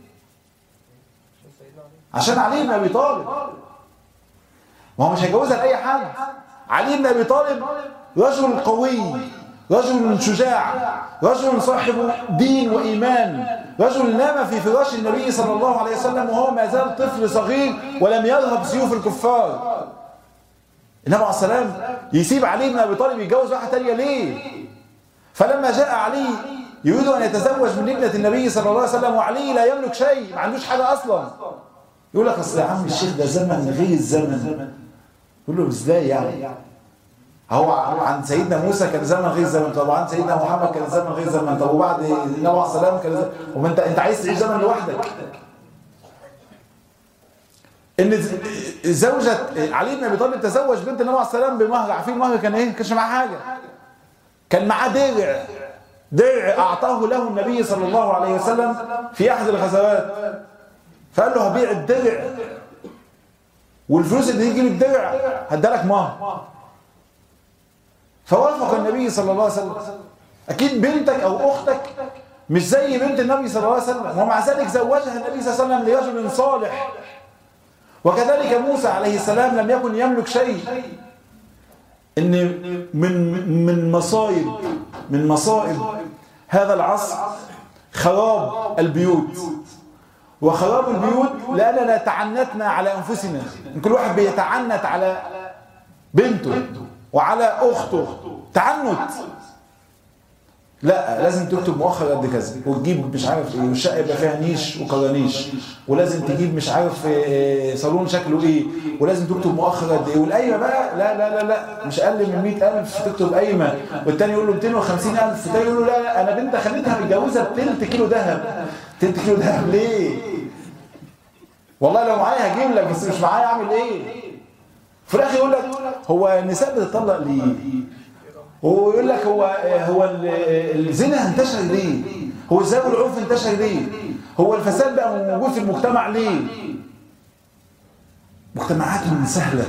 عشان علي بن ابي طالب. ما هو مش هيجوزها لاي حد. علي بن ابي طالب رجل قوي، رجل شجاع، رجل صاحب دين وايمان، رجل نام في فراش النبي صلى الله عليه وسلم وهو ما زال طفل صغير ولم يرهب سيوف الكفار. النبي عليه السلام يسيب علي بن ابي طالب يتجوز واحده ثانيه ليه؟ فلما جاء علي يريد أن يتزوج من ابنة النبي صلى الله عليه وسلم وعلي لا يملك شيء، ما عندوش حاجة أصلا، يقول لك أصل يا عم الشيخ ده زمن غير الزمن. يقول له إزاي يعني؟ هو عن سيدنا موسى كان زمن غير زمن، طب عن سيدنا محمد كان زمن غير زمن، طب وبعد النبي عليه السلام كان زمن، وما أنت عايز تعيش زمن لوحدك. إن زوجة علي بن أبي طالب تزوج بنت النبي عليه السلام بمهر. عارفين المهر كان إيه؟ ما كانش معاه حاجة، كان معاه درع أعطاه له النبي صلى الله عليه وسلم في أحد الغزوات، فقال له هبيع الدرع والفلوس اللي يجي من الدرع هدالك مهر. فوافق النبي صلى الله عليه وسلم. أكيد بنتك أو أختك مش زي بنت النبي صلى الله عليه وسلم، ومع ذلك زوجها النبي صلى الله عليه وسلم لرجل صالح، وكذلك موسى عليه السلام لم يكن يملك شيء. إن من مصائب هذا العصر خراب البيوت، وخراب البيوت لأننا تعنتنا على أنفسنا. كل واحد بيتعنت على بنته وعلى أخته تعنت. لا، لازم تكتب مؤخر قد كذا، وتجيب مش عارف ايه، والشقه يبقى فيها نيش وكرانيش، ولازم تجيب مش عارف صالون شكله ايه، ولازم تكتب مؤخر قد ايه. والقايمه بقى لا مش اقل من 100,000 تكتب قايمه. والتاني يقول له 250,000، التاني يقول له لا انا بنت خليتها متجوزه ب3 كيلو ذهب. 3 كيلو ذهب ليه؟ والله لو معايا هجيب لك، بس مش معايا اعمل ايه؟ في الاخر يقول لك هو النساء بتطلق ليه؟ ويقول لك هو الزنا انتشر ليه؟ هو الزنا والعنف انتشر ليه؟ هو الفساد بقى موجود في المجتمع ليه؟ مجتمعاتهم سهلة،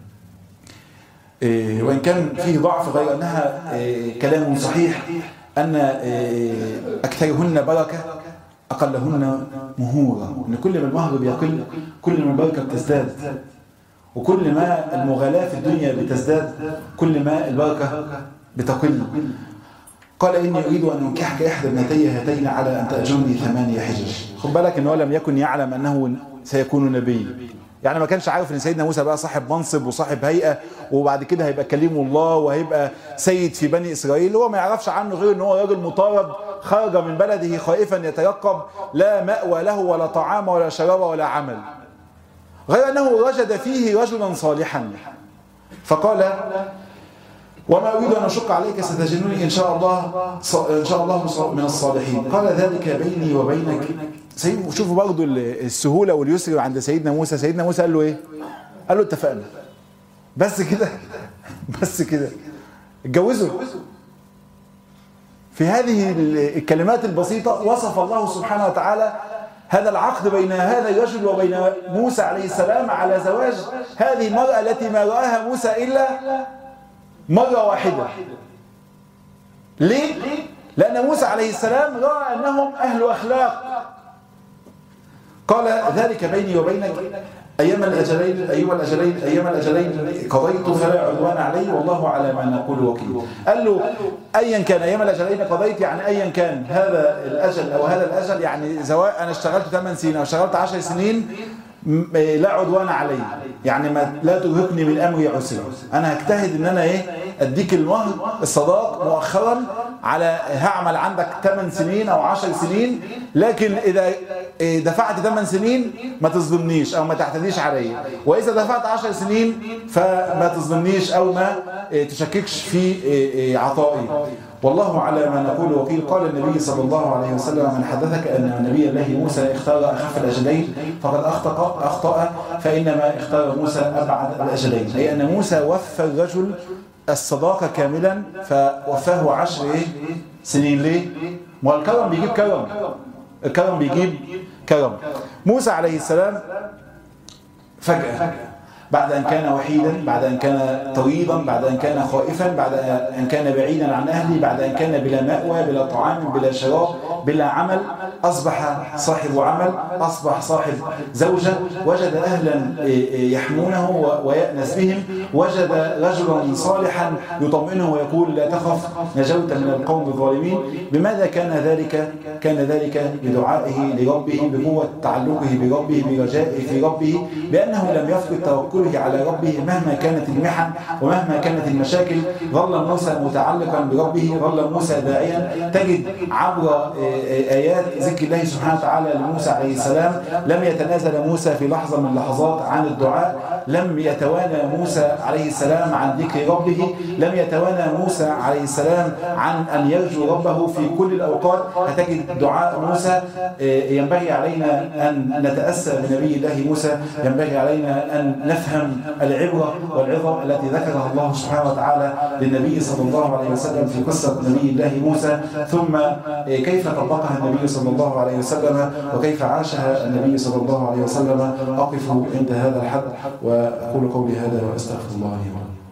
وإن كان فيه ضعف، غير أنها كلام صحيح أن أكثرهن بركة أقلهن مهورة. إن كل ما المهر بيقل كل ما البركة بتزداد، وكل ما المغالاة في الدنيا بتزداد كل ما البركة بتقل. قال إني أريد أن أنكحك إحدى ابنتي هاتين على أن تأجرني 8 حجج. خد بالك إنه لم يكن يعلم أنه سيكون نبي، يعني ما كانش عارف إن سيدنا موسى بقى صاحب منصب وصاحب هيئة، وبعد كده هيبقى كليم الله وهيبقى سيد في بني إسرائيل. هو ما يعرفش عنه غير إن هو راجل مطارد خرج من بلده خائفا يتيقب، لا مأوى له ولا طعام ولا شراب ولا عمل، غير أنه وجد فيه رجلا صالحا فقال وما أريد أن أشق عليك ستجدني إن شاء الله من الصالحين. قال ذلك بيني وبينك. شوفوا برضو السهولة واليسر عند سيدنا موسى. سيدنا موسى قال له إيه؟ قال له اتفقنا، بس كده بس كده اتجوزوا. في هذه الكلمات البسيطة وصف الله سبحانه وتعالى هذا العقد بين هذا الرجل وبين موسى عليه السلام على زواج هذه المرأة التي ما رآها موسى إلا مرة واحدة. ليه؟ لأن موسى عليه السلام رأى أنهم أهل أخلاق. قال ذلك بيني وبينك أيما الأجلين قضيت فلا عدوان علي والله على ما نقول وكيل. قال له أيا كان أيما الأجلين قضيت، يعني أيا كان هذا الأجل أو هذا الأجل، يعني سواء أنا اشتغلت 8 سنين أو اشتغلت 10 سنين لا عدوان علي، يعني لا ترهقني من أمري عسر. أنا هجتهد إن أنا أديك المهر الصداق مؤخرا، على هعمل عندك 8 سنين أو 10 سنين، لكن إذا دفعت 8 سنين ما تظلمنيش أو ما تعتديش علي، وإذا دفعت 10 سنين فما تظلمنيش أو ما تشككش في عطائي. والله على ما نقول وكيل. قال النبي صلى الله عليه وسلم من حدثك أن نبي الله موسى اختار أخف الأجلين فقد أخطأ، فإنما اختار موسى أبعد الأجلين، أي أن موسى وفى الرجل الصداقة كاملا فوفاه 10 سنين. ليه؟ ما الكرم بيجيب كرم، الكرم بيجيب كرم. موسى عليه السلام فجأة بعد أن كان وحيدا، بعد أن كان طريدا، بعد أن كان خائفا، بعد أن كان بعيدا عن أهله، بعد أن كان بلا مأوى بلا طعام بلا شراب بلا عمل، أصبح صاحب عمل، أصبح صاحب زوجة، وجد أهلا يحمونه ويأنس بهم، وجد رجلا صالحا يطمئنه ويقول لا تخف نجوت من القوم الظالمين. بماذا كان ذلك؟ كان ذلك بدعائه لربه، بقوة تعلقه بربه، برجائه في ربه، بأنه لم يفقد توكله على ربه مهما كانت المحن ومهما كانت المشاكل. ظل موسى متعلقا بربه، ظل موسى داعيا. تجد عبر آيات ذكر الله سبحانه وتعالى لموسى عليه السلام لم يتنازل موسى في لحظة من اللحظات عن الدعاء، لم يتوانى موسى عليه السلام عن ذكر ربه، لم يتوانى موسى عليه السلام عن أن يرجو ربه في كل الأوقات. هتجد دعاء موسى. ينبغي علينا أن نتأسى بنبي الله موسى، ينبغي علينا أن نفهم العبرة والعظة التي ذكرها الله سبحانه وتعالى للنبي صلى الله عليه وسلم في قصة نبي الله موسى، ثم كيف طبقها النبي صلى الله عليه وسلم وكيف عاشها النبي صلى الله عليه وسلم. أقف عند هذا الحد وأقول قولي هذا وأستغفر الله لي ولكم.